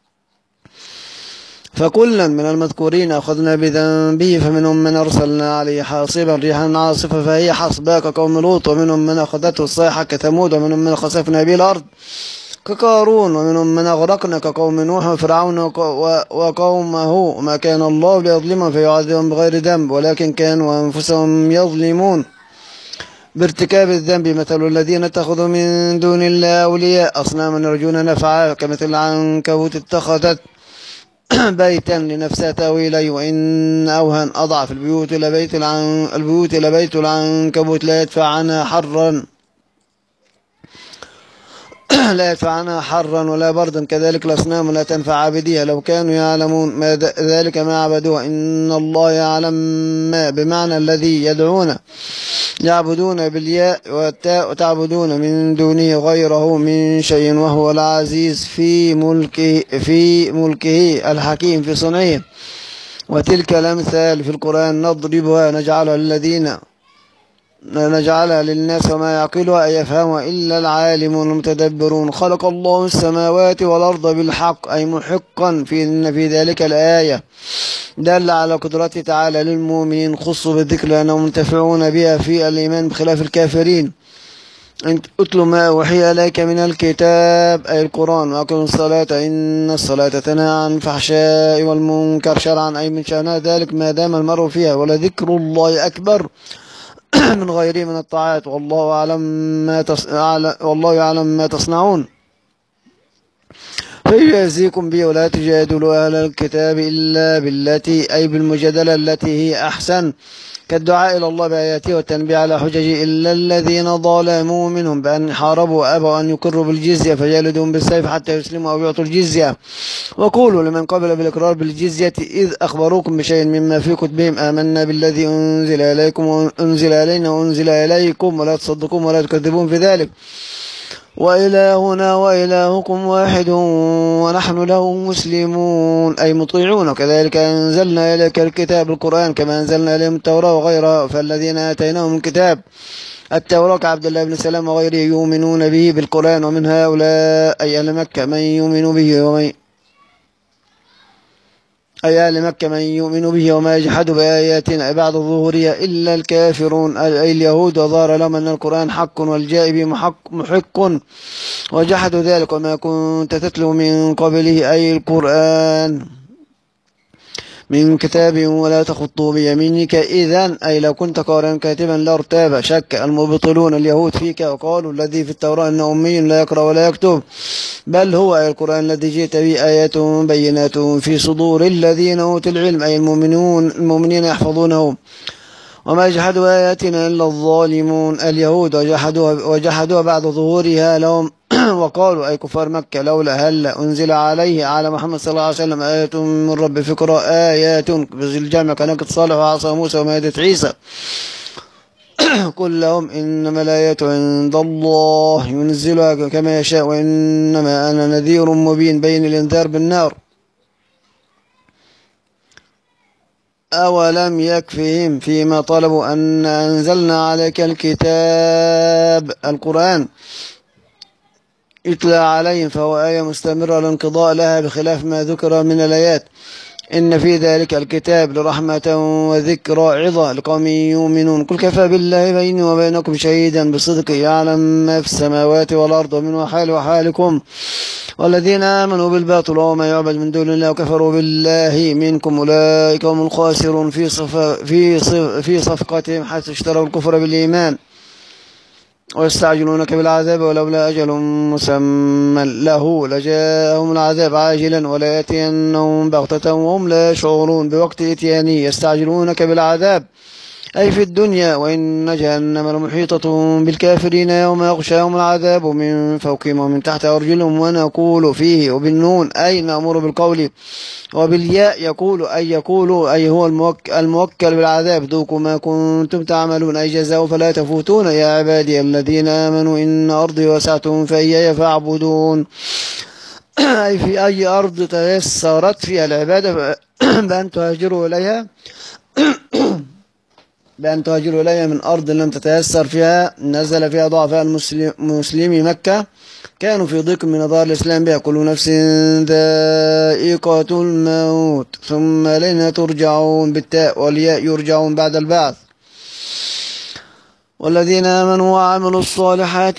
فكلا من المذكورين أخذنا بذنبه فمنهم من أرسلنا عليه حاصبا ريحا عاصفة فهي حصبا كقوم لوط. ومنهم من أخذته الصيحة كثمود. ومنهم من خسفنا به الأرض كقارون. ومنهم من أغرقنا كقوم نوح وفرعون وقومه. وما كان الله ليظلمهم فيعذبهم بغير ذنب ولكن كانوا أنفسهم يظلمون بارتكاب الذنب. مثل الذين اتخذوا من دون الله أولياء أصناما يرجون نفعا كمثل العنكبوت اتخذت بيتا لنفسها تأوي إليه وإن أوهن أضعف البيوت لبيت العن... البيوت لبيت العنكبوت لا يدفع عنها حرا لا يدفع عنها حرا ولا بردا. كذلك الأصنام لا تنفع عابديها لو كانوا يعلمون ما ذلك ما عبدوها. إن الله يعلم ما بمعنى الذي يدعون يعبدون بالياء والتاء وتعبدون من دونه غيره من شيء وهو العزيز في ملكه في ملكه الحكيم في صنعه. وتلك الأمثال في القرآن نضربها نجعلها للذين نجعلها للناس وما يعقلها أي يفهمها إلا العالمون المتدبرون. خلق الله السماوات والأرض بالحق أي محقا في إن في ذلك الآية دل على قدرته تعالى للمؤمنين خصوا بالذكر لأنهم منتفعون بها في الإيمان بخلاف الكافرين. أتل ما أوحي إليك من الكتاب أي القرآن وأقم الصلاة إن الصلاة تنهى عن الفحشاء والمنكر شرعا أي من شأنها ذلك ما دام المرء فيها. ولذكر الله أكبر من غيره من الطاعات والله أعلم ما تص... والله يعلم ما تصنعون فيجازيكم به. ولا تجادلوا أهل الكتاب إلا بالتي أي بالمجادلة التي هي أحسن كالدعاء إلى الله بآياته والتنبيه على حججه إلا الذين ظلموا منهم بأن حاربوا وأبوا أن يقروا بالجزية فجالدهم بالسيف حتى يسلموا أو يعطوا الجزية. وقولوا لمن قبل بالإقرار بالجزية إذ أخبروكم بشيء مما في كتبهم آمنا بالذي أنزل إليكم وأنزل إلينا وأنزل إليكم ولا تصدقون ولا تكذبون في ذلك وإلهنا وإلهكم واحد ونحن له مسلمون أي مطيعون. وكذلك أنزلنا إليك الكتاب القرآن كما أنزلنا إليهم التوراة وغيرها. فالذين آتيناهم الكتاب التوراة كعبد الله بن سلام وغيره يؤمنون به بالقرآن. ومن هؤلاء أي أهل مكة من يؤمن به ومن أي أهل مكة من يؤمن به وما يجحد بآياتنا بعد ظهورها إلا الكافرون أي اليهود. وظهر لهم أن القرآن حق والجاء به محق وجحدوا ذلك وما كنت تتلو من قبله أي القرآن من كتاب ولا تخطوا بيمينك إذن أي لو كنت قارئا كاتبا لارتاب شك المبطلون اليهود فيك وقالوا الذي في التوراة أنه أمي لا يقرأ ولا يكتب بل هو أي القرآن الذي جئت به آيات بينات في صدور الذين أوتوا العلم أي المؤمنون المؤمنين يحفظونه وما يجحدوا آياتنا إلا الظالمون اليهود وجحدوها, وجحدوها بعد ظهورها لهم وقالوا أي كفار مكة لولا هل أنزل عليه على محمد صلى الله عليه وسلم آيات من رب فكرة آيات بالجمع كنكة صالح وعصا موسى ومائدة عيسى قل لهم إنما الآيات عند الله ينزلها كما يشاء وإنما أنا نذير مبين بين الإنذار بالنار أولم يكفهم فيما طلبوا أن أنزلنا عليك الكتاب القرآن يتلى عليهم فهو آية مستمرة لانقضاء لها بخلاف ما ذكر من الآيات إن في ذلك الكتاب لرحمة وذكرى عظة لقوم يؤمنون قل كفى بالله بيني وبينكم شهيدا بصدق يعلم ما في السماوات والأرض ومن حال وحالكم والذين آمنوا بالباطل وما يعبد من دون الله وكفروا بالله منكم أولئك هم الخاسرون في صف في صف في صفقتهم حتى اشتروا الكفر بالإيمان ويستعجلونك بالعذاب ولولا أجل مسمى له لجاءهم العذاب عاجلا ولا يأتينهم بغتة وهم لا يشعرون بوقت إتيانه يستعجلونك بالعذاب أي في الدنيا وإن جهنم لمحيطة بالكافرين يوم يغشاهم العذاب من فوقهم ومن تحت أرجلهم ونقول فيه وبالنون أي نأمر بالقول وبالياء يقول أي يقول أي هو الموكل بالعذاب ذوقوا ما كنتم تعملون أي جزاء فلا تفوتون يا عبادي الذين آمنوا إن أرضي وسعتهم فإياي فاعبدون أي في أي أرض تيسرت فيها العبادة بأن تهاجروا إليها بأن تهاجروا إليها من أرض لم تتيسر فيها نزل فيها ضعفاء المسلمي مكة كانوا في ضيق من نظار الإسلام بها كل نفس ذائقة الموت ثم إلينا ترجعون بالتاء والياء يرجعون بعد البعث والذين آمنوا وعملوا الصالحات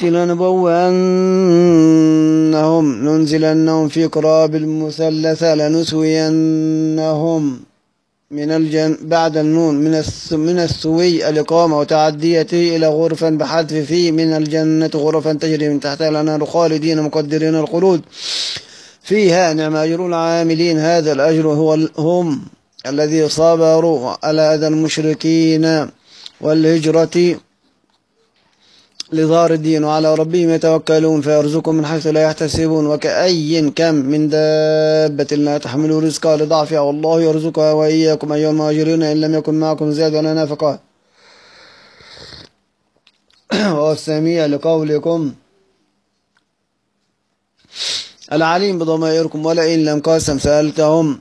لنبوئنهم ننزلنهم في قراب المثلثة لنسوينهم من الجن بعد النون من من السوي الإقامة وتعديته إلى غرفا بحذف فيه من الجنة غرفا تجري من تحتها الأنهار خالدين مقدرين الخلود فيها نعم أجر العاملين هذا الأجر هو هم الذي صبروا على أذى المشركين والهجرة لظهر الدين وعلى ربهم يتوكلون فيرزقهم من حيث لا يحتسبون وكأي كم من دابة لا تحمل رزقها لضعفها والله يرزقها وإياكم أيها المهاجرين إن لم يكن معكم زاد ولا نافقة والسميع لقولكم العليم بضمائركم ولئن لم قاسم سألتهم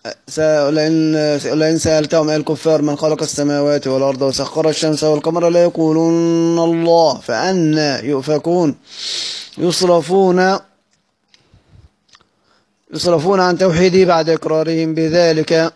لئن سألتهم الكفار من خلق السماوات والأرض وسخر الشمس والقمر لا يقولون الله فأنا يؤفكون يصرفون يصرفون عن توحيده بعد إقرارهم بذلك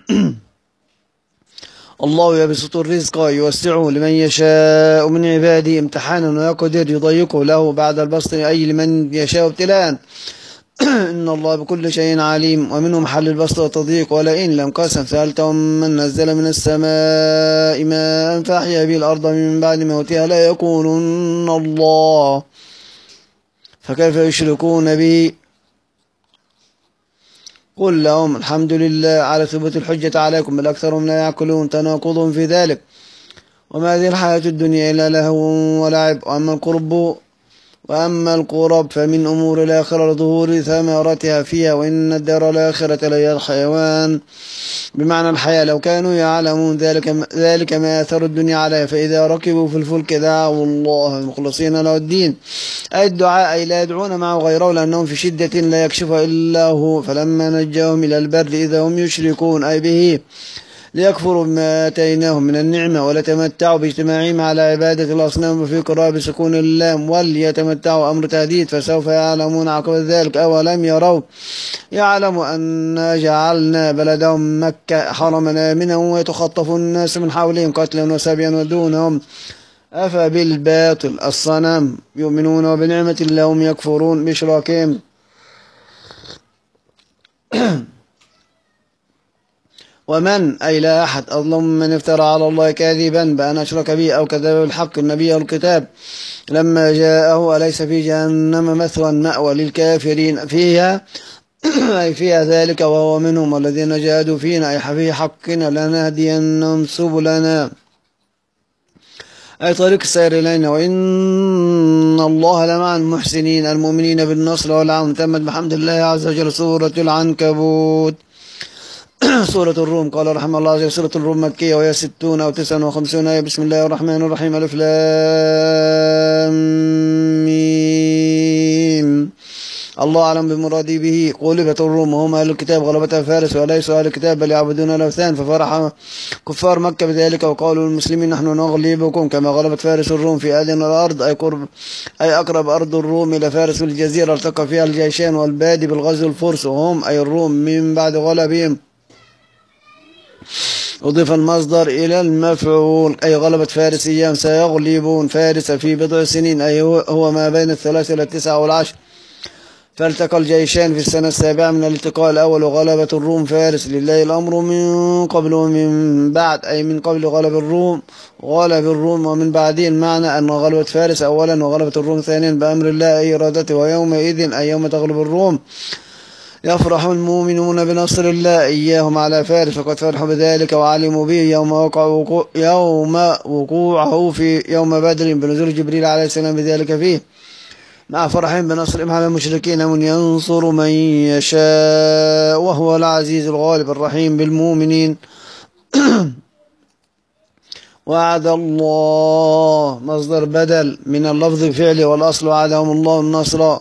الله يبسط الرزق يوسعه لمن يشاء من عباده امتحانا ويقدر يضيقه له بعد البسط أي لمن يشاء ابتلاء إن الله بكل شيء عليم ومنهم حل البسط والتضييق ولئن لم قسم سألتهم من نزل من السماء ماء فأحيا به الأرض من بعد موتها لا يقولون الله فكيف يشركون به قل لهم الحمد لله على ثبوت الحجة عليكم بل أكثرهم لا يعقلون تناقض في ذلك وما هذه الحياة الدنيا إلا لهو ولعب وأما القرب وأما القرب فمن أمور الآخرة ظهور ثمرتها فيها وإن الدار الآخرة لهي الحيوان بمعنى الحياة لو كانوا يعلمون ذلك ذلك ما أثر الدنيا عليها فإذا ركبوا في الفلك دعوا الله مخلصين له الدين أي الدعاء أي لا يدعون معه غيره لأنهم في شدة لا يكشفها إلا هو فلما نجاهم إلى البر إذا هم يشركون أي به ليكفروا بما آتيناهم من النعمة ولتمتعوا باجتماعهم على عبادة الأصنام وفي قراءة بسكون اللام وليتمتعوا أمر تهديد فسوف يعلمون عقب ذلك أولم يروا يعلموا أن جعلنا بلدهم مكة حرما آمنا ويتخطف الناس من حولهم قتلا وسبيا ودونهم أفبالباطل الصنم يؤمنون وبنعمة الله هم يكفرون بإشراكهم ومن أي لا أحد أظلم من افترى على الله كاذبا بأن أشرك به أو كذب بالحق النبي والكتاب لما جاءه أليس في جهنم مثوى مأوى للكافرين فيها أي فيها ذلك وهو منهم والذين جاهدوا فينا أي في حقنا لنهدينهم سبلنا أي طريق السير إلينا وإن الله لمع المحسنين المؤمنين بالنصر والعون. تمت بحمد الله عز وجل سورة العنكبوت. سورة الروم. قال رحمه الله عز وجل سورة الروم مكية وهي ستون أو تسعة وخمسون آية. بسم الله الرحمن الرحيم. ألف لام ميم. الله أعلم بمرادي به. غلبت الروم وهم أهل الكتاب غلبتها فارس وليسوا أهل الكتاب بل يعبدون الأوثان ففرح كفار مكة بذلك وقالوا للمسلمين نحن نغلبكم كما غلبت فارس الروم في أدنى الأرض أي قرب أي أقرب أرض الروم إلى فارس والجزيرة التقى فيها الجيشان والبادي بالغزو الفرس وهم أي الروم من بعد غلبهم أضيف المصدر إلى المفعول أي غلبت فارس أيام سيغلبون فارس في بضع سنين أي هو ما بين الثلاث إلى التسعة والعشر. فالتقى الجيشان في السنة السابعة من الالتقاء الأول وغلبت الروم فارس لله الأمر من قبل ومن بعد أي من قبل غلب الروم غلب الروم ومن بعدين معنى أن غلبت فارس أولا وغلبت الروم ثانيا بأمر الله أي إرادته ويومئذ أي يوم تغلب الروم يفرح المؤمنون بنصر الله إياهم على فارس فقد فرحوا بذلك وعلموا به يوم وقع وقوع يوم وقوعه في يوم بدر بنزول جبريل عليه السلام بذلك فيه مع فرحهم بنصرهم على المشركين من ينصر من يشاء وهو العزيز الغالب الرحيم بالمؤمنين. وعد الله مصدر بدل من اللفظ فعله والأصل وعدهم الله النصر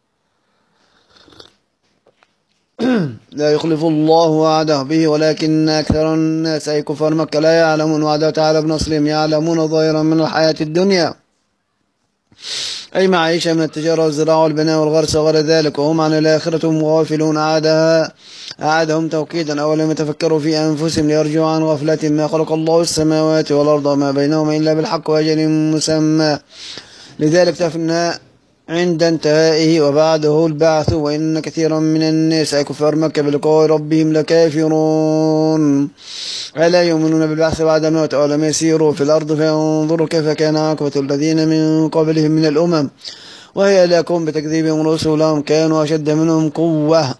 لا يخلف الله وعده به ولكن أكثر الناس أي كفار مكة لا يعلمون وعده تعالى بنصرهم يعلمون ظاهرا من الحياة الدنيا أي معيشة من التجارة والزراعة والبناء والغرس وغير ذلك وهم عن الآخرة هم غافلون. أعادها أعادهم توكيدا أولم يتفكروا في أنفسهم ليرجعوا عن غفلة ما خلق الله السماوات والأرض وما بينهما إلا بالحق وأجل مسمى لذلك تفنى عند انتهائه وبعده البعث وإن كثيرا من الناس أي كفار مكة بلقاء ربهم لكافرون ألا يؤمنون بالبعث بعد الموت أولم يسيروا في الأرض فينظروا كيف كان عاقبة الذين من قبلهم من الأمم وهي لكم بتكذيبهم رسلهم كانوا أشد منهم قوة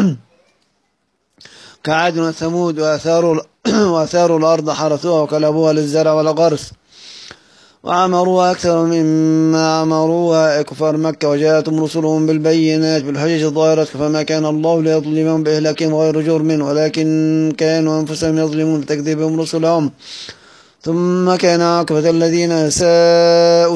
كعاد وثمود وأثاروا وأثاروا الأرض حرثوها وكلبوها للزرع والغرس وعمروها أكثر مما عمروها كفار مكة وجاءتهم رسلهم بالبينات بالحجج الظاهرة فما كان الله ليظلمهم بإهلاكهم غير جرم ولكن كانوا أنفسهم يظلمون بتكذيبهم رسلهم ثم كان عاقبة الذين ساءوا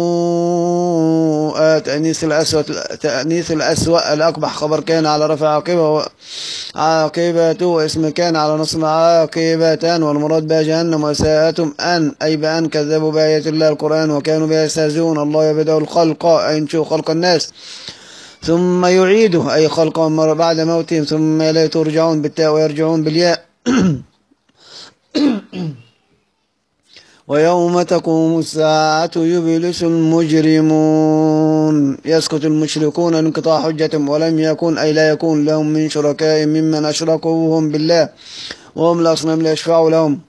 السوء تأنيث الأسوأ تأنيث الأسوأ الأقبح خبر كان على رفع عاقبة عاقبة واسم كان على نصب عاقبة والمراد بها جهنم وساءتهم أن أي بأن كذبوا بآيات الله القرآن وكانوا بها يستهزئون. الله يبدأ الخلق أي ينشئ خلق الناس ثم يعيده أي خلقهم بعد موتهم ثم لا ترجعون بالتاء ويرجعون بالياء. ويوم تقوم الساعة يبلس المجرمون يسكت المشركون انقطاع حجتهم ولم يكن أي لا يكون لهم من شركاء ممن أشركوهم بالله وهم الأصنام لا يشفعوا لهم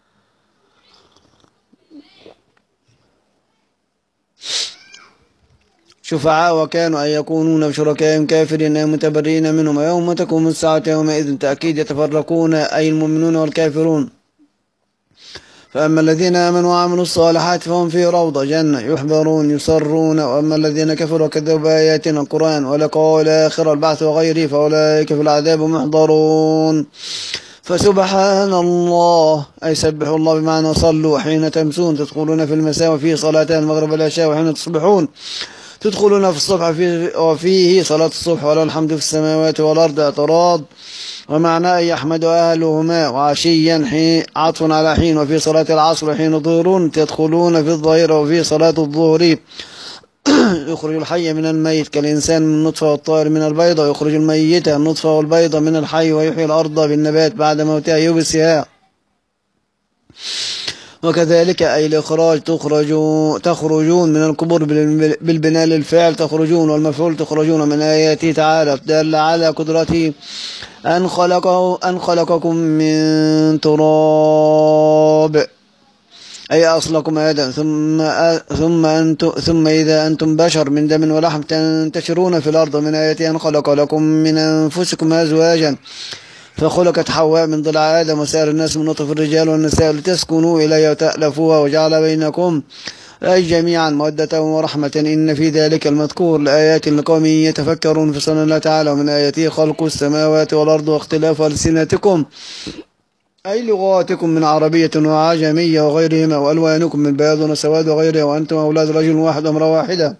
شفعاء وكانوا أن يكونون بشركائهم كافرين أي متبرئين منهم. ويوم تقوم الساعة يومئذ تأكيد يتفرقون أي المؤمنون والكافرون فأما الذين آمنوا وعملوا الصالحات فهم في روضة جنة يحبرون يسرون وأما الذين كفروا وكذبوا بآياتنا القرآن ولقوا الآخرة البعث وغيره فأولئك في العذاب محضرون. فسبحان الله أي سبحوا الله بمعنى صلوا حين تمسون تدخلون في المساء وفيه صلاتان المغرب والعشاء وحين تصبحون تدخلون في الصبح وفيه صلاة الصبح وله الحمد في السماوات والأرض اعتراض ومعناه أن يحمد أهلهما وعشيا حين عطف على حين وفي صلاة العصر حين ظهرون تدخلون في الظهيرة وفي صلاة الظهر يخرج الحي من الميت كالإنسان من النطفة والطائر من البيضة ويخرج الميت النطفة والبيضة من الحي ويحيي الأرض بالنبات بعد موتها يبسها وكذلك أي الإخراج تخرجون, تخرجون من القبور بالبناء للفعل تخرجون، والمفعول تخرجون من آياته تعالى الدالة على قدرته أن خلقه أن خلقكم من تراب أي أصلكم آدم ثم ثم أنتم ثم إذا أنتم بشر من دم ولحم تنتشرون في الأرض. من آياته أن خلق لكم من أنفسكم أزواجا فخلقت حواء من ضلع آدم وسائر الناس من نطف الرجال والنساء لتسكنوا إليها وتألفوها وجعل بينكم أي جميعا مودة ورحمة. إن في ذلك المذكور لآيات لقوم يتفكرون في صنع الله تعالى. ومن آياته خلق السماوات والأرض واختلاف ألسنتكم أي لغاتكم من عربية وعجمية وغيرهما، وألوانكم من بياض وسواد وغيرها، وأنتم أولاد رجل واحد أمر واحدة.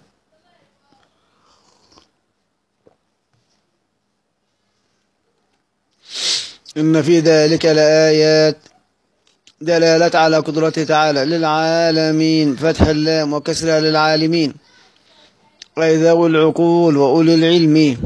إن في ذلك لآيات دلالة على قدرته تعالى للعالمين فتح اللام وكسرها للعالمين أي ذوي العقول وأولي العلم.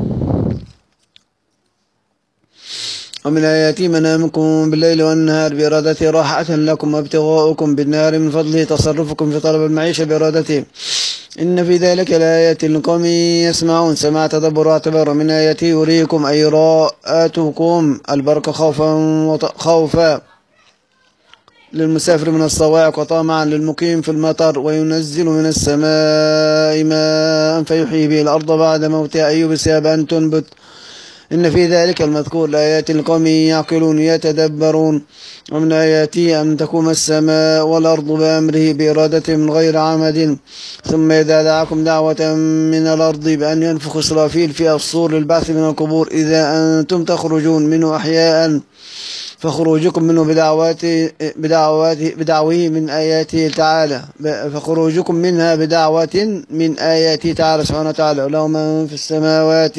ومن آياته منامكم بالليل والنهار بإرادته راحة لكم وابتغاؤكم بالنهار من فضله تصرفكم في طلب المعيشة بإرادته. إن في ذلك لآيات لقوم يسمعون سماع تدبر واعتبار. من آياته يريكم أي راءتكم البرق خوفا خوفا للمسافر من الصواعق وطمعا للمقيم في المطر، وينزل من السماء ماء فيحيي به الأرض بعد موتها أي بسبب أن تنبت. إن في ذلك المذكور لآيات لقوم يعقلون يتدبرون. ومن آياته أن تقوم السماء والأرض بأمره بإرادته من غير عمد. ثم إذا دعاكم دعوة من الأرض بأن ينفخ إسرافيل في الصور للبعث من القبور إذا أنتم تخرجون منه أحياء فخروجكم منه بدعواته بدعواته بدعوه من آياته تعالى فخروجكم منها بدعوة من آياته تعالى سبحانه وتعالى. ولو من في السماوات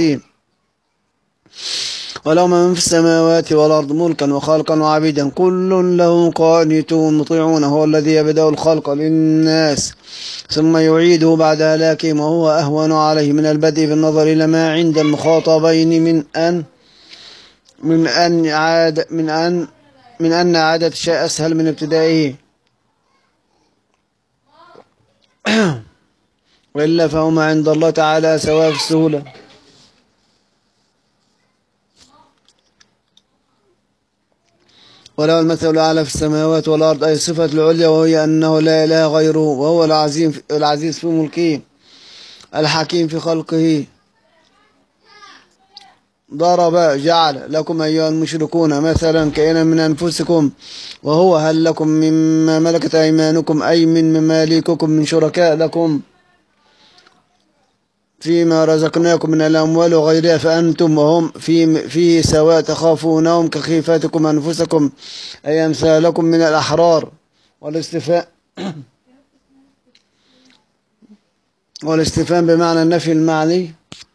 ولو من في السماوات والأرض ملكا وخلقا وعبيدا كل له قانتون مطيعون. هو الذي يبدأ الخلق للناس ثم يعيده بعد هلاكهم وهو أهون عليه من البدء بالنظر إلى ما عند المخاطبين من أن من أن عاد من أن من أن عادة الشيء أسهل من ابتدائه وإلا فهما عند الله تعالى سواء في السهولة. وله المثل الأعلى في السماوات والأرض أي صفة العليا وهي أنه لا إله غيره وهو العزيز العزيز في ملكه الحكيم في خلقه. ضرب جعل لكم أيها المشركون مثلا كائنا من أنفسكم وهو هل لكم مما ملكت أيمانكم أي من مماليككم من شركاء لكم فيما رزقناكم من الأموال وغيرها فأنتم وهم في في سواء تخافونهم كخيفتكم أنفسكم أي أمثالكم من الأحرار. والاستفهام والاستفهام بمعنى النفي المعني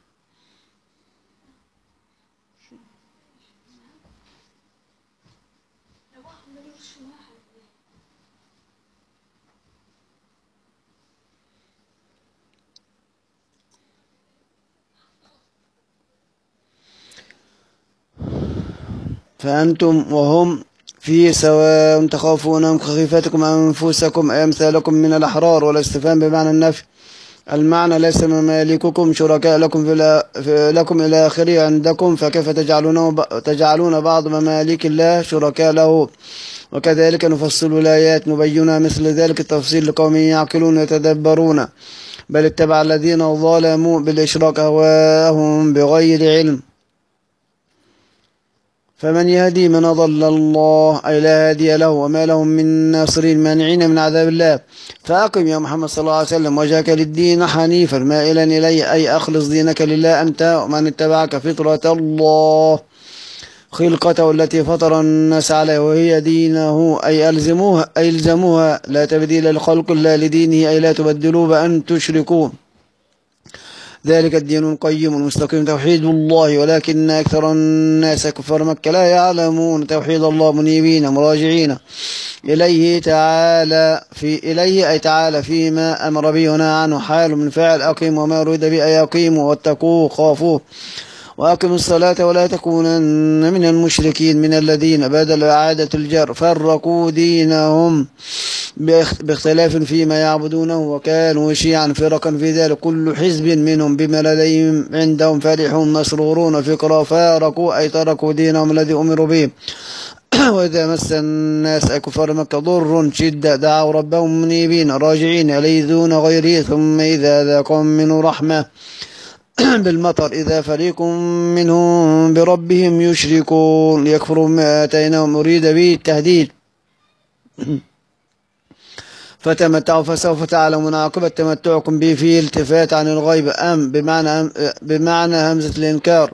فأنتم وهم في سواء تخافونهم كخيفتكم أنفسكم أي أمثالكم من الأحرار. والاستفهام بمعنى النفي المعنى ليس ممالككم شركاء لكم في لكم إلى آخره عندكم فكيف تجعلون تجعلون بعض ممالك الله شركاء له. وكذلك نفصل الآيات نبين مثل ذلك التفصيل لقوم يعقلون يتدبرون. بل اتبع الذين ظلموا بالإشراك أهواءهم بغير علم فمن يهدي من أضل الله أي لا هادي له وما لهم من ناصرين مانعين من عذاب الله. فأقم يا محمد صلى الله عليه وسلم وجهك للدين حنيفا مائلا إليه أي أخلص دينك لله أنت ومن اتبعك فطرة الله خلقته التي فطر الناس عليها وهي دينه أي ألزموها أي ألزموها لا تبديل لخلق الله لدينه أي لا تبدلوا بأن تشركوا ذلك الدين القيم المستقيم توحيد الله ولكن أكثر الناس كفار مكة لا يعلمون توحيد الله منيبين مراجعين إليه تعالى في إليه أي تعالى فيما أمر به ونهى عنه حال من فعل أقيم وما أريد به أي أقيموا واتقوه خافوه وأقم الصلاة ولا تكونن من المشركين من الذين بدل إعادة الجر فرقوا دينهم باختلاف فيما يعبدونه، وكانوا شيعا فرقا في ذلك، كل حزب منهم بما لديهم عندهم فرحون مسرورون. في قراءة فارقوا أي تركوا دينهم الذي أمروا به. وإذا مس الناس أي كفار مكة ضر شدة دعوا ربهم منيبين راجعين إليه دون غيره، ثم إذا ذاقهم منه رحمة بالمطر إذا فريق منهم بربهم يشركون ليكفروا ما آتيناهم، أريد به التهديد. فتمتعوا فسوف تعلمون عاقبة تمتعكم به، فيه التفات عن الغيب أم بمعنى أم بمعنى همزة الإنكار.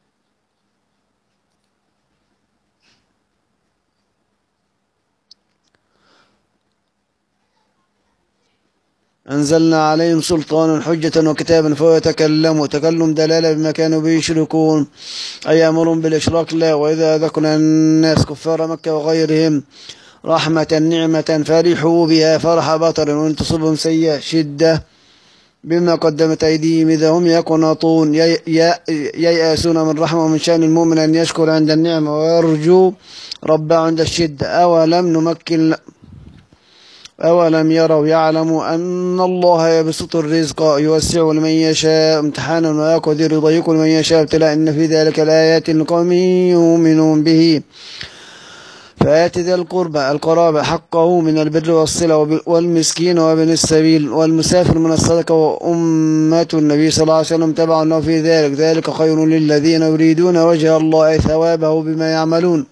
أنزلنا عليهم سلطانا حجة وكتابا فهو يتكلم تكلم دلالة بما كانوا به يشركون، أي أمرهم بالإشراك لا. وإذا ذكرنا الناس كفار مكة وغيرهم رحمة نعمة فرحوا بها فرح بطر، وإن تصبهم سيئة شدة بما قدمت أيديهم إذا هم يقنطون ييأسون من رحمة. ومن شأن المؤمن أن يشكر عند النعمة ويرجو رب عند الشدة. أولم نمكن أولم يروا يعلموا أن الله يبسط الرزق يوسع لمن يشاء امتحانا ويقدر يضيق لمن يشاء ابتلاء، إن في ذلك لآيات لقوم يؤمنون به. فآت ذا القربى القرابة حقه من البر والصلة والمسكين وابن السبيل والمسافر من الصدقة، وأمة النبي صلى الله عليه وسلم تبعا له في ذلك، ذلك خير للذين يريدون وجه الله ثوابه بما يعملون،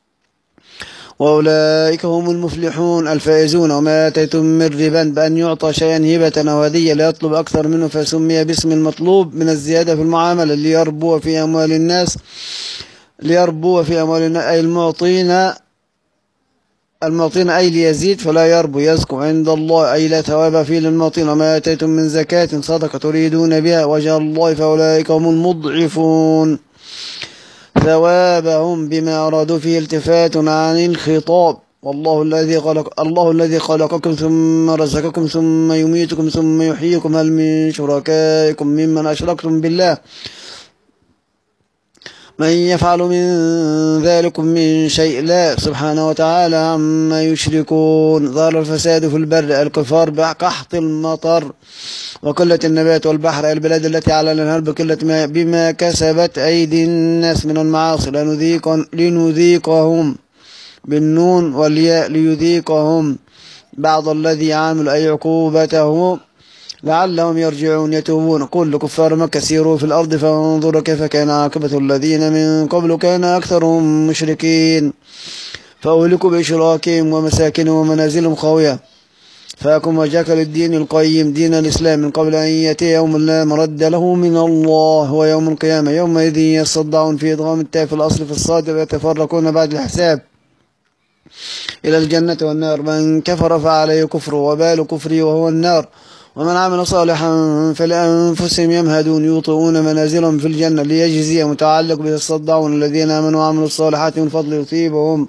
وأولئك هم المفلحون الفائزون. وما آتيتم من ربا بأن يعطى شيئا هبة أو هدية ليطلب أكثر منه، فسمي باسم المطلوب من الزيادة في المعاملة ليربو في أموال الناس ليربو في أموال الناس أي المعطين المعطين أي ليزيد فلا يربو يزكو عند الله أي لا ثواب فيه للمعطين. وما آتيتم من زكاة صدقة تريدون بها وجه الله فأولئك هم المضعفون ثوابهم بما أرادوا فيه التفات عن الخطاب. والله الذي خلق الله الذي خلقكم ثم رزقكم ثم يميتكم ثم يحييكم، هل من شركائكم ممن أشركتم بالله من يفعل من ذلك من شيء لا سبحانه وتعالى عما يشركون. ظهر الفساد في البر الكفار بقحط المطر وقلة النبات، والبحر البلاد التي على الأنهار بقلة ما بما كسبت أيدي الناس من المعاصي، لنذيق لنذيقهم بالنون والياء ليذيقهم بعض الذي عملوا أي عقوبته لعلهم يرجعون يتوبون. قل لكفار مكة سيروا في الأرض فانظروا كيف كان عاقبة الذين من قبل كان أكثرهم مشركين فأهلكوا بإشراكهم ومساكنهم ومنازلهم خاوية. فأقم وجهك للدين القيم دين الإسلام من قبل أن يأتي يوم لا مرد له من الله هو يوم القيامة، يومئذ يصدعون في إدغام التاء في الأصل في الصاد ويتفرقون بعد الحساب إلى الجنة والنار. من كفر فعليه كفر وبال كفري وهو النار، ومن عمل صالحا فلأنفسهم يمهدون يوطئون منازلهم في الجنة ليجزي متعلق به الصدعون الذين آمنوا وعملوا الصالحات من فضل يصيبهم.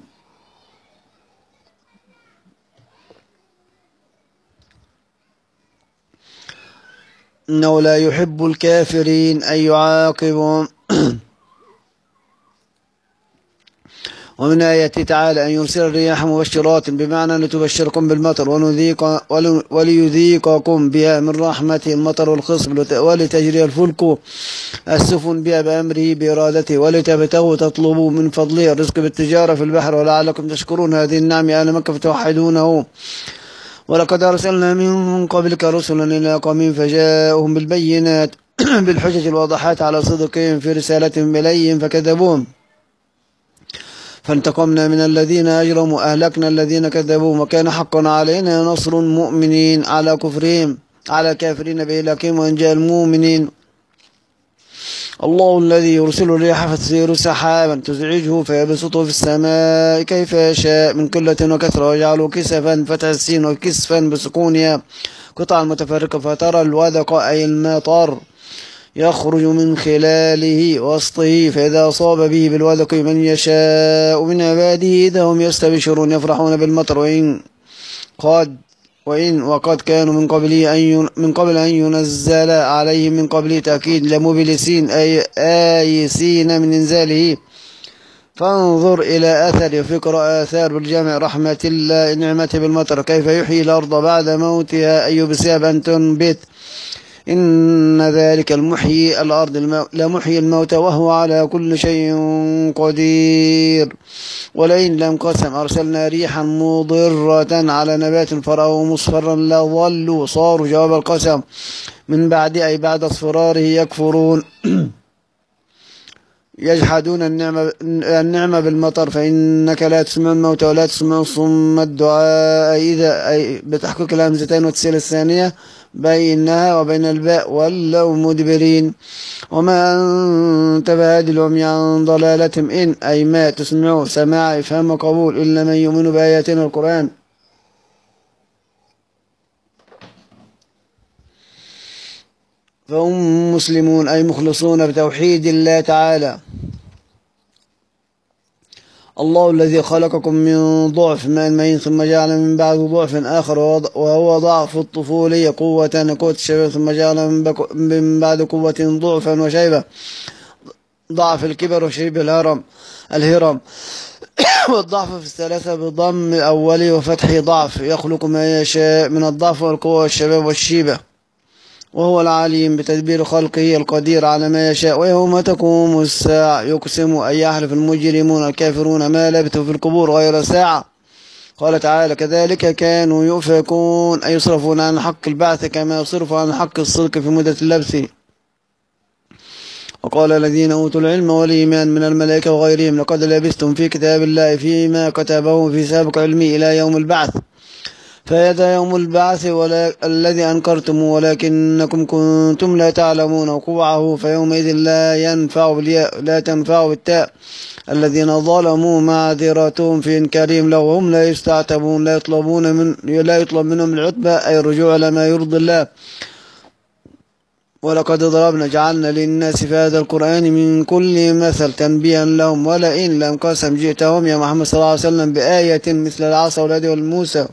إنه لا يحب الكافرين أن يعاقبهم. ومن آياته تعالى أن يرسل الرياح مبشرات بمعنى لتبشركم بالمطر ونذيق وليذيقكم بها من رحمته المطر والخصب، ولتجري الفلك السفن بها بأمره بإرادته، ولتبتغوا تطلبوا من فضله الرزق بالتجارة في البحر ولعلكم تشكرون. هذه النعم أهل مكة فتوحدونه. ولقد أرسلنا من قبلك رسلا إلى قومهم فجاءهم بالبينات بالحجج الواضحات على صدقهم في رسالتهم إليهم فكذبوهم فانتقمنا من الذين أجرموا أهلكنا الذين كذبوا، وكان حقا علينا نصر المؤمنين على كفرهم على كافرين بإهلاكهم وإنجاء المؤمنين. الله الذي يرسل الرياح فتثير سحابا تزعجه فيبسطه في السماء كيف يشاء من قلة وكثرة ويجعله كسفا فتح السين وكسفا بسكونها قطعا متفرقة، فترى الودق أي المطر يخرج من خلاله وسطه فإذا أصاب به بالودق من يشاء من عباده إذا هم يستبشرون يفرحون بالمطر وإن قد وإن وقد كانوا من قبله أن من قبل أن ينزل عليهم من قبله تأكيد لمبلسين أي آيسين من إنزاله فانظر إلى أثر في قراءة آثار بالجمع رحمة الله نعمته بالمطر كيف يحيي الأرض بعد موتها أي بسبب أن تنبت إن ذلك المحيي الأرض المو... لمحيي الموتى وهو على كل شيء قدير. ولئن لم قسم أرسلنا ريحا مضرة على نبات فرأوه مصفرا لظلوا صاروا جواب القسم من بعد أي بعد اصفراره يكفرون يجحدون النعمة, النعمة بالمطر فإنك لا تسمع الموتى ولا تسمع الصم الدعاء إذا أي بتحقيق الهمزتين والتسهيل الثانية بينها وبين الباء ولوا مدبرين. وما أنت بهاد العمي عن ضلالتهم إن أي ما تسمعوا سماع إفهام وقبول إلا من يؤمن بآياتنا القرآن فهم مسلمون أي مخلصون بتوحيد الله تعالى. الله الذي خلقكم من ضعف ماء مهين ثم جعل من بعد ضعف آخر وهو ضعف الطفولية قوة قوة الشباب ثم جعل من بعد قوة ضعفا وشيبة ضعف الكبر وشيب الهرم الهرم والضعف في الثلاثة بضم أوله وفتح ضعف يخلق ما يشاء من الضعف والقوة والشباب والشيبة وهو العليم بتدبير خلقه القدير على ما يشاء. ويوم تقوم الساعة يقسم أن يحلف المجرمون الكافرون ما لبثوا في القبور غير ساعة. قال تعالى كذلك كانوا يؤفكون أي يصرفون عن حق البعث كما يصرفوا عن حق الصدق في مدة اللبث. وقال الذين أوتوا العلم والإيمان من الملائكة وغيرهم لقد لبثتم في كتاب الله فيما كتبه في سابق علمه إلى يوم البعث فهذا يوم البعث ولا الذي أنكرتم ولكنكم كنتم لا تعلمون وقوعه فيومئذ لا ينفع بالياء لا تنفع بالتاء الذين ظلموا معذرتهم في إنكارهم لو هم لا يستعتبون لا يطلبون من لا يطلب منهم العتبة أي الرجوع لما يرضي الله. ولقد ضربنا جعلنا للناس في هذا القرآن من كل مثل تنبيها لهم ولئن لم قسم جئتهم يا محمد صلى الله عليه وسلم بآية مثل العصا واليد والموسى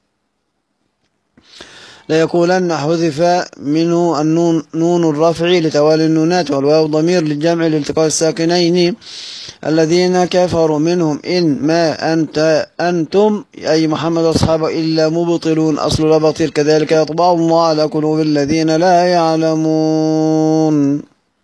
ليقولن حذف منه النون نون الرفع لتوالي النونات والواو ضمير للجمع لالتقاء الساكنين الذين كفروا منهم إن ما أنت أنتم أي محمد أصحابه إلا مبطلون أصل الأباطيل كذلك يطبع الله على قلوب الذين لا يعلمون.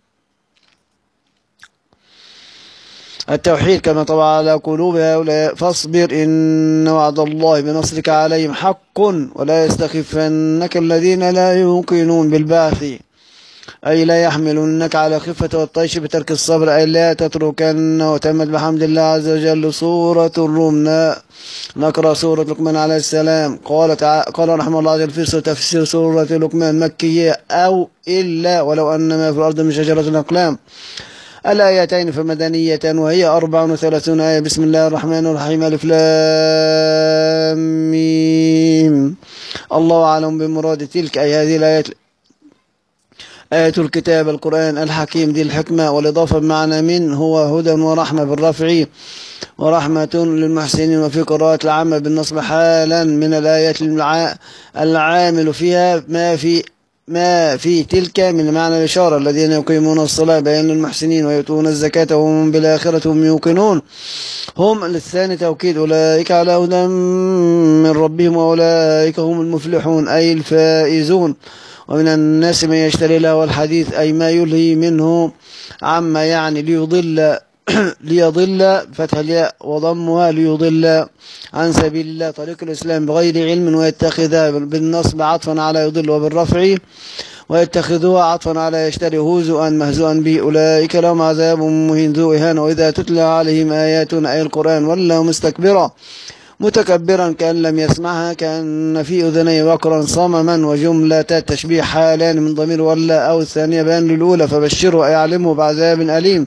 التوحيد كما طبع على قلوب هؤلاء فاصبر إن وعد الله بنصرك عليهم حق ولا يستخفنك الذين لا يوقنون بالبعث أي لا يحملونك على خفة والطيش بترك الصبر أي لا تتركن. وتمت بحمد الله عز وجل سورة الروم. نقرأ سورة لقمان عليه السلام. قال تعالى قال رحمه الله عز وجل في تفسير سورة لقمان مكية أو إلا ولو أن ما في الأرض من شجرة الأقلام الآيتين فمدنية وهي أربع وثلاثون آية. بسم الله الرحمن الرحيم ألف لام ميم الله أعلم بمراد تلك أي هذه الآيات آية الكتاب القرآن الحكيم ذي الحكمة والإضافة بمعنى من هو هدى ورحمة بالرفع ورحمة للمحسنين وفي قراءة العامة بالنصب حالا من الآيات العامل فيها ما في ما في تلك من معنى الإشارة الذين يقيمون الصلاة بين المحسنين ويؤتون الزكاة وهم بالآخرة هم يوقنون هم للثاني توكيد أولئك على هدى من ربهم وأولئك هم المفلحون أي الفائزون. ومن الناس من يشتري له الحديث أي ما يلهي منه عما يعني ليضل ليضل فتح الياء وضمها ليضل عن سبيل الله طريق الإسلام بغير علم ويتخذها بالنصب عطفا على يضل وبالرفع ويتخذوها عطفا على يشتري هزؤا مهزؤا به أولئك لهم عذاب مهين ذو إهانة. وإذا تتلى عليهم آياتنا أي القرآن ولوا مستكبرا متكبرا كأن لم يسمعها كأن في أذنيه وقرا صمما وجملة تشبيه حالان من ضمير ولا أو الثانية بيان للأولى فبشره أي علمه بعذاب أليم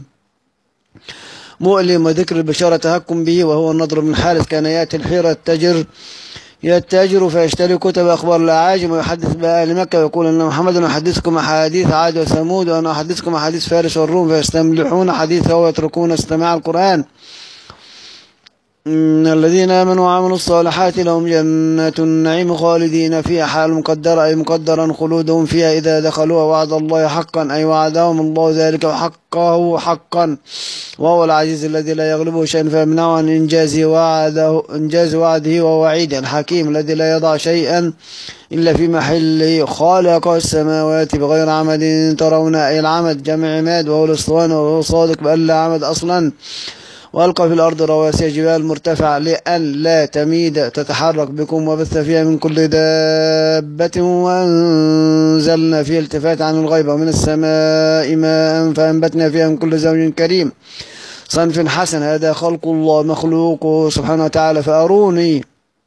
مؤلم وذكر البشارة تهكم به وهو النضر بن حارث كان يأتي الحيرة التجر يتاجر فيشتري كتب أخبار الأعاجم ويحدث بأهل مكة ويقول أن محمد يحدثكم أحاديث عاد وثمود وأنا أحدثكم أحاديث فارس والروم فيستملحون حديثه ويتركون استماع القرآن إن الذين آمنوا وعملوا الصالحات لهم جنات النعيم خالدين فيها حال مقدرة أي مقدرا خلودهم فيها إذا دخلوها وعد الله حقا أي وعدهم الله ذلك وحقه حقا وهو العزيز الذي لا يغلبه شيء فيمنعه عن إنجاز وعده إنجاز وعده وهو وعيد الحكيم الذي لا يضع شيئا إلا في محله خالق السماوات بغير عمد ترون أي العمد جمع عماد وهو الأسطوانة وهو صادق بأن لا عمد أصلا وألقى في الأرض رواسي جبال مرتفعة لأن لا تميد تتحرك بكم وبث فيها من كل دابة وأنزلنا فيها التفات عن الغيب ومن السماء ماء فأنبتنا فيها من كل زوج كريم صنف حسن هذا خلق الله مخلوقه سبحانه وتعالى فأروني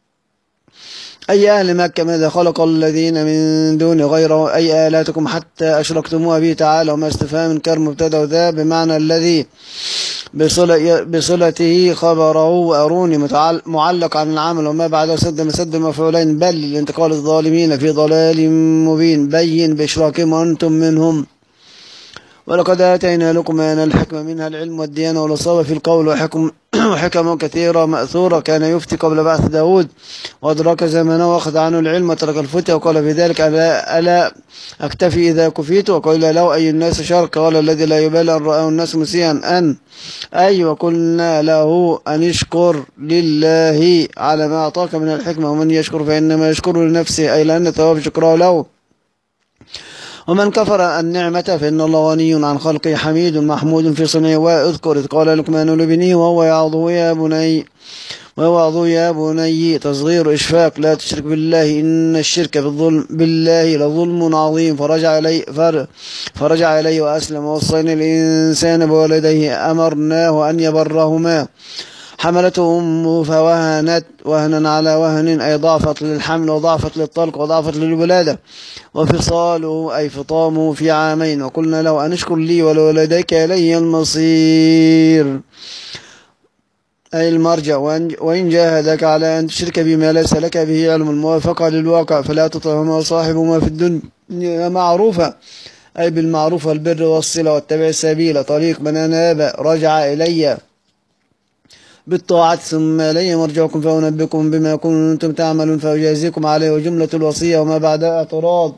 أي أهل مكة ماذا خلق الذين من دون غيره أي آلاتكم حتى أشركتموها به تعالى وما استفهام كرم مبتدأ ذا بمعنى الذي بصلة بصلته خبره وأروني معلق عن العمل وما بعده سد مسد المفعولين بل لانتقال الظالمين في ضلال مبين بين بإشراكهم وأنتم منهم ولقد آتينا لقمان الحكمة منها العلم والديانة والإصابة في القول وحكم وحكم كثيرة مأثورة كان يفتي قبل بعث داود وأدرك زمنه وأخذ عنه العلم وترك الفتية وقال في ذلك ألا, ألا أكتفي إذا كفيت وقال له أي الناس شر قال الذي لا يبالي أن رآه الناس مسيئا أن أي وقلنا له أن يشكر لله على ما أعطاك من الحكمة ومن يشكر فإنما يشكر لنفسه أي لأن ثواب شكره له ومن كفر النعمة فإن الله غني عن خلقه حميد محمود في صنعه واذكر إذ قال لقمان لابنه وهو يعظه يا بني وهو يعظه يا بني تصغير إشفاق لا تشرك بالله إن الشرك بالظلم بالله لظلم عظيم فرجع إليه فرجع إليه وأسلم ووصينا الإنسان بولديه أمرناه أن يبرهما حملته أمه فوهنت وهنا على وهن أي ضعفت للحمل وضعفت للطلق وضعفت للولادة وفصاله أي فطامه في عامين وقلنا له أن اشكر لي ولولديك إلي المصير أي المرجع وإن جاهدك على أن تشرك بما ليس لك به علم الموافقة للواقع فلا تطعهما وصاحبهما في الدنيا معروفة أي بالمعروف والبر والصلة واتبع السبيل طريق من أناب رجع إلي بالطاعة ثم إلي مرجعكم فأنبئكم بما كنتم تعملون فأجازيكم عليه وجملة الوصية وما بعدها اعتراض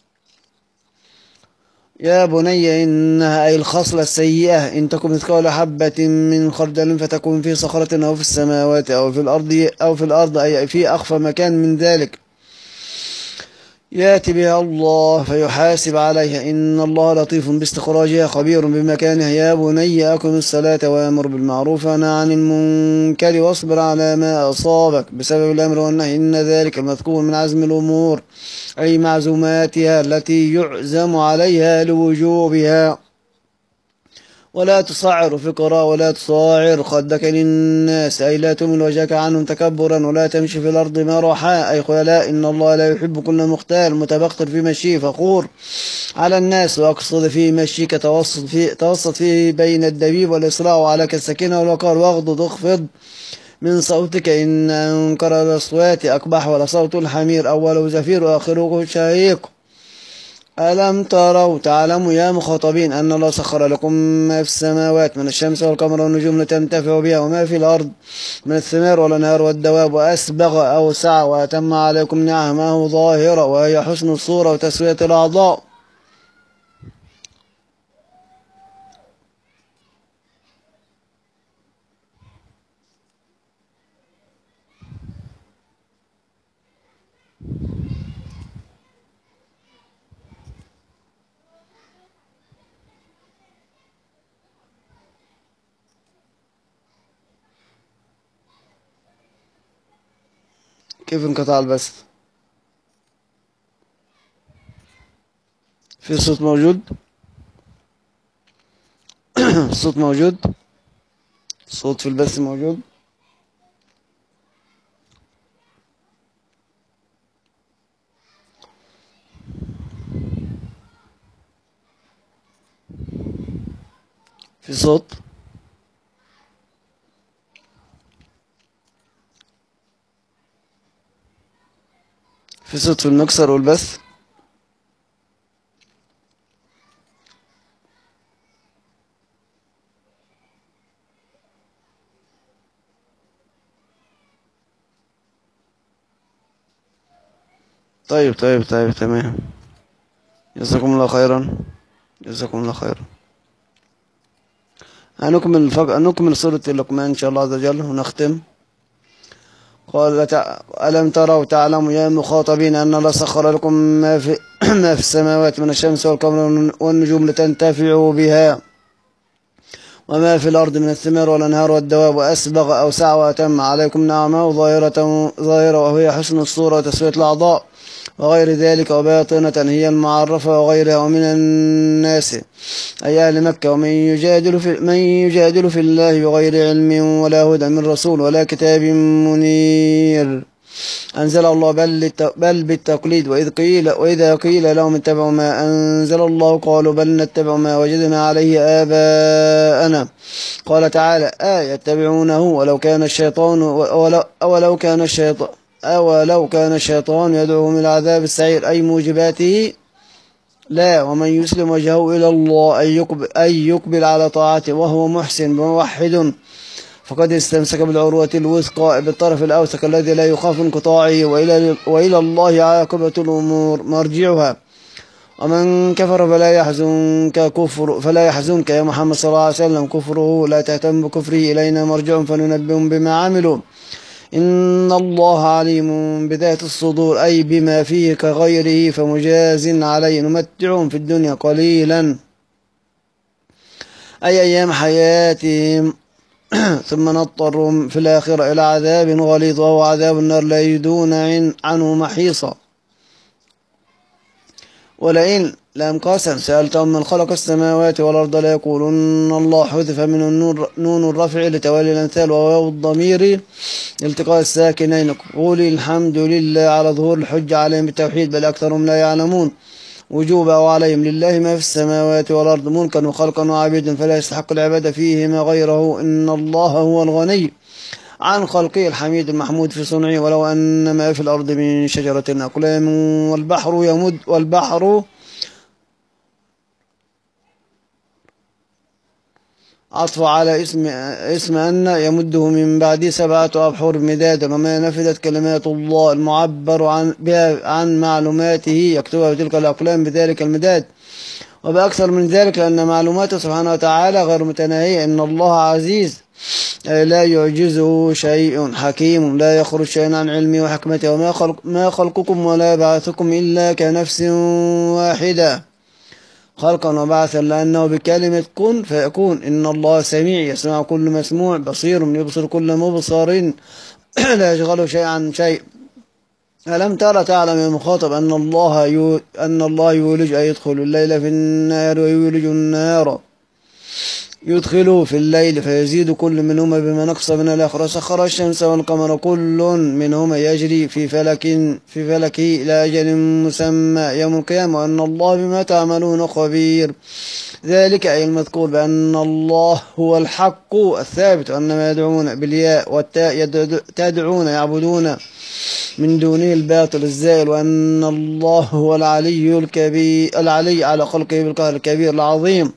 يا بني إنها أي الخصلة السيئة إن تكن مثقال حبة من خردل فتكون في صخرة أو في السماوات أو في الأرض أو في الأرض أي في أخفى مكان من ذلك يأتي بها الله فيحاسب عليها إن الله لطيف باستخراجها خبير بمكانها يا بني أقم الصلاة وأمر بالمعروف ونهى عن المنكر واصبر على ما أصابك بسبب الأمر والنهي إن ذلك المذكور من عزم الأمور أي معزوماتها التي يعزم عليها لوجوبها ولا تصعر فقرا ولا تصاعر خدك للناس أي لا تمل وجهك عنهم تكبرا ولا تمشي في الأرض مرحا أي خيلاء إن الله لا يحب كل مختال متبختر في مشيه فخور على الناس وأقصد في مشيك توسط في توسط فيه بين الدبيب والإسراء وعليك السكينة والوقار واغضض اخفض من صوتك إن أنكر الأصوات أقبح ولصوت الحمير أوله زفير وآخره شهيق ألم تروا تعلموا يا مخاطبين أن الله سخر لكم ما في السماوات من الشمس والقمر والنجوم لتنتفعوا بها وما في الأرض من الثمار والأنهار والدواب وأسبغ أوسع وأتم عليكم نعمه ظاهرة وهي حسن الصورة وتسوية الأعضاء كيف انقطع البث؟ في صوت موجود؟ الصوت موجود؟ الصوت في البث موجود؟ في صوت؟ في صوت في المكسر والبث؟ طيب طيب طيب تمام. جزاكم الله خيرا. جزاكم الله خيرا. هنكمل الفق... نكمل سورة اللقمان إن شاء الله عز وجل ونختم. قال تع... ألم تروا تعلموا يا مخاطبين أن الله سخر لكم ما في ما في السماوات من الشمس والقمر والنجوم لتنتفعوا بها وما في الأرض من الثمار والأنهار والدواب وأسبغ أوسع وأتم عليكم نعمه ظاهرة ظاهرة وهي حسن الصورة وتسوية الأعضاء وغير ذلك وباطنة هي المعرفة وغيرها ومن الناس أي أهل مكة ومن يجادل في من يجادل في الله بغير علم ولا هدى من رسول ولا كتاب منير أنزل الله بل, بل بالتقليد وإذ قيل وإذا قيل لهم اتبعوا ما أنزل الله قالوا بل نتبع ما وجدنا عليه آباءنا. قال تعالى آه يتبعونه ولو كان الشيطان ولو, ولو كان الشيطان أولو كان الشيطان يدعوهم إلى عذاب السعير أي موجباته لا ومن يسلم وجهه إلى الله أي يقبل, أي يقبل على طاعته وهو محسن موحد فقد استمسك بالعروة الوثقى بالطرف الأوثق الذي لا يخاف انقطاعه وإلى, وإلى الله عاقبة الأمور مرجعها. ومن كفر فلا يحزنك كفر فلا يحزنك يا محمد صلى الله عليه وسلم كفره لا تهتم بكفره إلينا مرجعهم فننبئهم بما عملوا إن الله عليم بذات الصدور أي بما فيه كغيره فمجاز عليه نمتعهم في الدنيا قليلا أي أيام حياتهم ثم نضطرهم في الآخرة إلى عذاب غليظ وهو عذاب النار لا يجدون عنه محيصا. ولئن لم قسم سألتهم من خلق السماوات والأرض لا يقولون الله حذف من النور نون الرفع لتوالي الأمثال وواو الضمير التقاء الساكنين قول الحمد لله على ظهور الحجة عليهم بالتوحيد بل أكثرهم لا يعلمون وجوبا وعليهم لله ما في السماوات والأرض ملكا وخلقا وعبيدا فلا يستحق العبادة فيهما غيره إن الله هو الغني عن خلقه الحميد المحمود في صنعه ولو أن ما في الأرض من شجرة أقلام والبحر يمد والبحر عطف على اسم اسم أن يمده من بعد سبعة أبحر مدادا وما نفذت كلمات الله المعبر عن بها عن معلوماته يكتبها بتلك الأقلام بذلك المداد وبأكثر من ذلك لأن معلوماته سبحانه وتعالى غير متناهية إن الله عزيز لا يعجزه شيء حكيم لا يخرج شيء عن علمه وحكمته وما خلق ما خلقكم ولا بعثكم إلا كنفس واحدة خلقا وبعثا لأنه بكلمة كن فيكون إن الله سميع يسمع كل مسموع بصير يبصر كل مبصر لا يشغل شيء عن شيء. ألم ترى تعلم يا مخاطب أن الله يو... أن الله يولج أي يدخل الليل في النهار ويولج النهار يدخله في الليل فيزيد كل منهما بما نقص من الآخر سخر الشمس والقمر كل منهما يجري في فلك في فلكه إلى أجل مسمى يوم القيامة وأن الله بما تعملون خبير. ذلك أي المذكور بأن الله هو الحق الثابت وأن ما يدعون بالياء والتاء تدعون يعبدون من دونه الباطل الزائل وأن الله هو العلي الكبير العلي على خلقه بالقهر الكبير العظيم.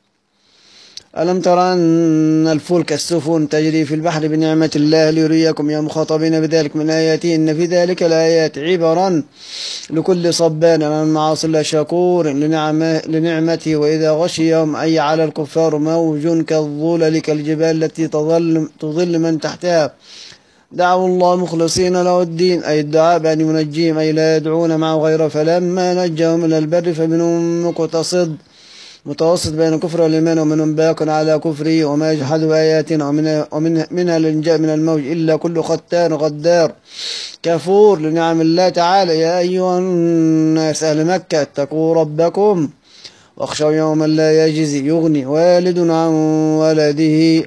ألم ترى أن الفلك السفن تجري في البحر بنعمة الله ليريكم يا مخاطبين بذلك من آياته إن في ذلك الآيات عبرا لكل صبان عن معاصي الله شكور لنعمه لنعمته وإذا غشيهم أي على الكفار موج كالظلل كالجبال التي تظل تظل من تحتها دعوا الله مخلصين له الدين أي الدعاء بأن ينجيهم أي لا يدعون معه غيره فلما نجهم إلى البر فمنهم مقتصد متوسط بين الكفر والإيمان ومنهم باق على كفره وما يجحد بآياتنا ومنها, ومنها منها الإنجاء من الموج إلا كل ختان غدار كفور لنعم الله تعالى. يا أيها الناس أهل مكة اتقوا ربكم واخشوا يوما لا يجزي يغني والد عن ولده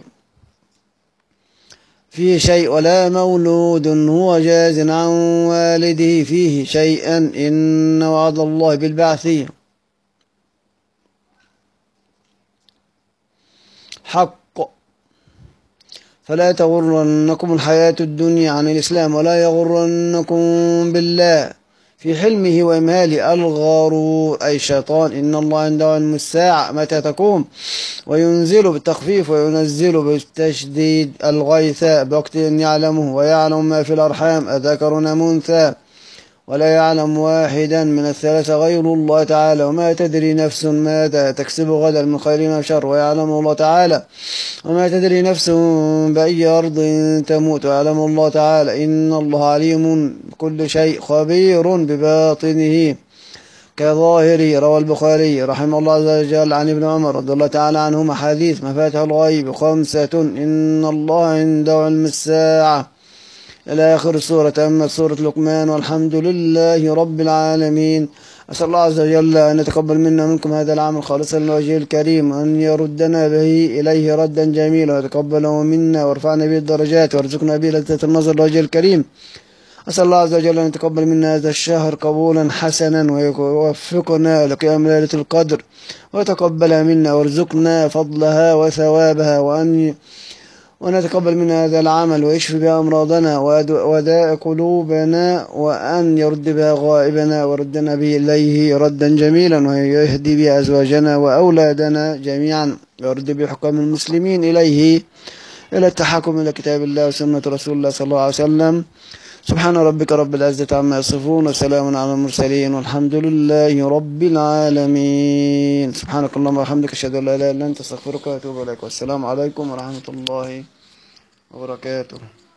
فيه شيء ولا مولود هو جاز عن والده فيه شيئا إن وعد الله بالبعث حق فلا تغرنكم الحياة الدنيا عن الإسلام ولا يغرنكم بالله في حلمه وإمهاله الغرور أي الشيطان إن الله عنده علم الساعة متى تقوم وينزل بالتخفيف وينزل بالتشديد الغيث بوقت يعلمه ويعلم ما في الأرحام أذكر أم أنثى ولا يعلم واحدا من الثلاثة غير الله تعالى، وما تدري نفس ماذا تكسب غدا من خير أو شر ويعلم الله تعالى، وما تدري نفس بأي أرض تموت ويعلم الله تعالى. إن الله عليم بكل شيء خبير بباطنه كظاهره. روى البخاري رحمه الله عز وجل عن ابن عمر رضي الله تعالى عنهما حديث: مفاتح الغيب خمسة، إن الله عنده علم الساعة إلى آخر السورة. أما سورة لقمان: والحمد لله رب العالمين. أسأل الله عز وجل أن يتقبل منا منكم هذا العمل خالصا لوجهه الكريم، وأن يردنا به إليه ردا جميلا، ويتقبله منا ويرفعنا به الدرجات، ويرزقنا به لذة النظر لوجهه الكريم. أسأل الله عز وجل أن يتقبل منا هذا الشهر قبولا حسنا، ويوفقنا لقيام ليلة القدر، ويتقبل منا وارزقنا فضلها وثوابها، وأن ونتقبل من هذا العمل، ويشفي بها أمراضنا وداء قلوبنا، وأن يرد بها غائبنا وردنا به إليه ردا جميلا، ويهدي بها أزواجنا وأولادنا جميعا، ويرد بحكام المسلمين إليه إلى التحكم إلى كتاب الله وسنة رسول الله صلى الله عليه وسلم. سبحان ربك رب العزة عما يصفون، وسلام على المرسلين، والحمد لله رب العالمين. سبحانك اللهم وبحمدك، أشهد أن لا إله إلا أنت، أستغفرك وأتوب إليك، والسلام عليكم ورحمة الله وبركاته.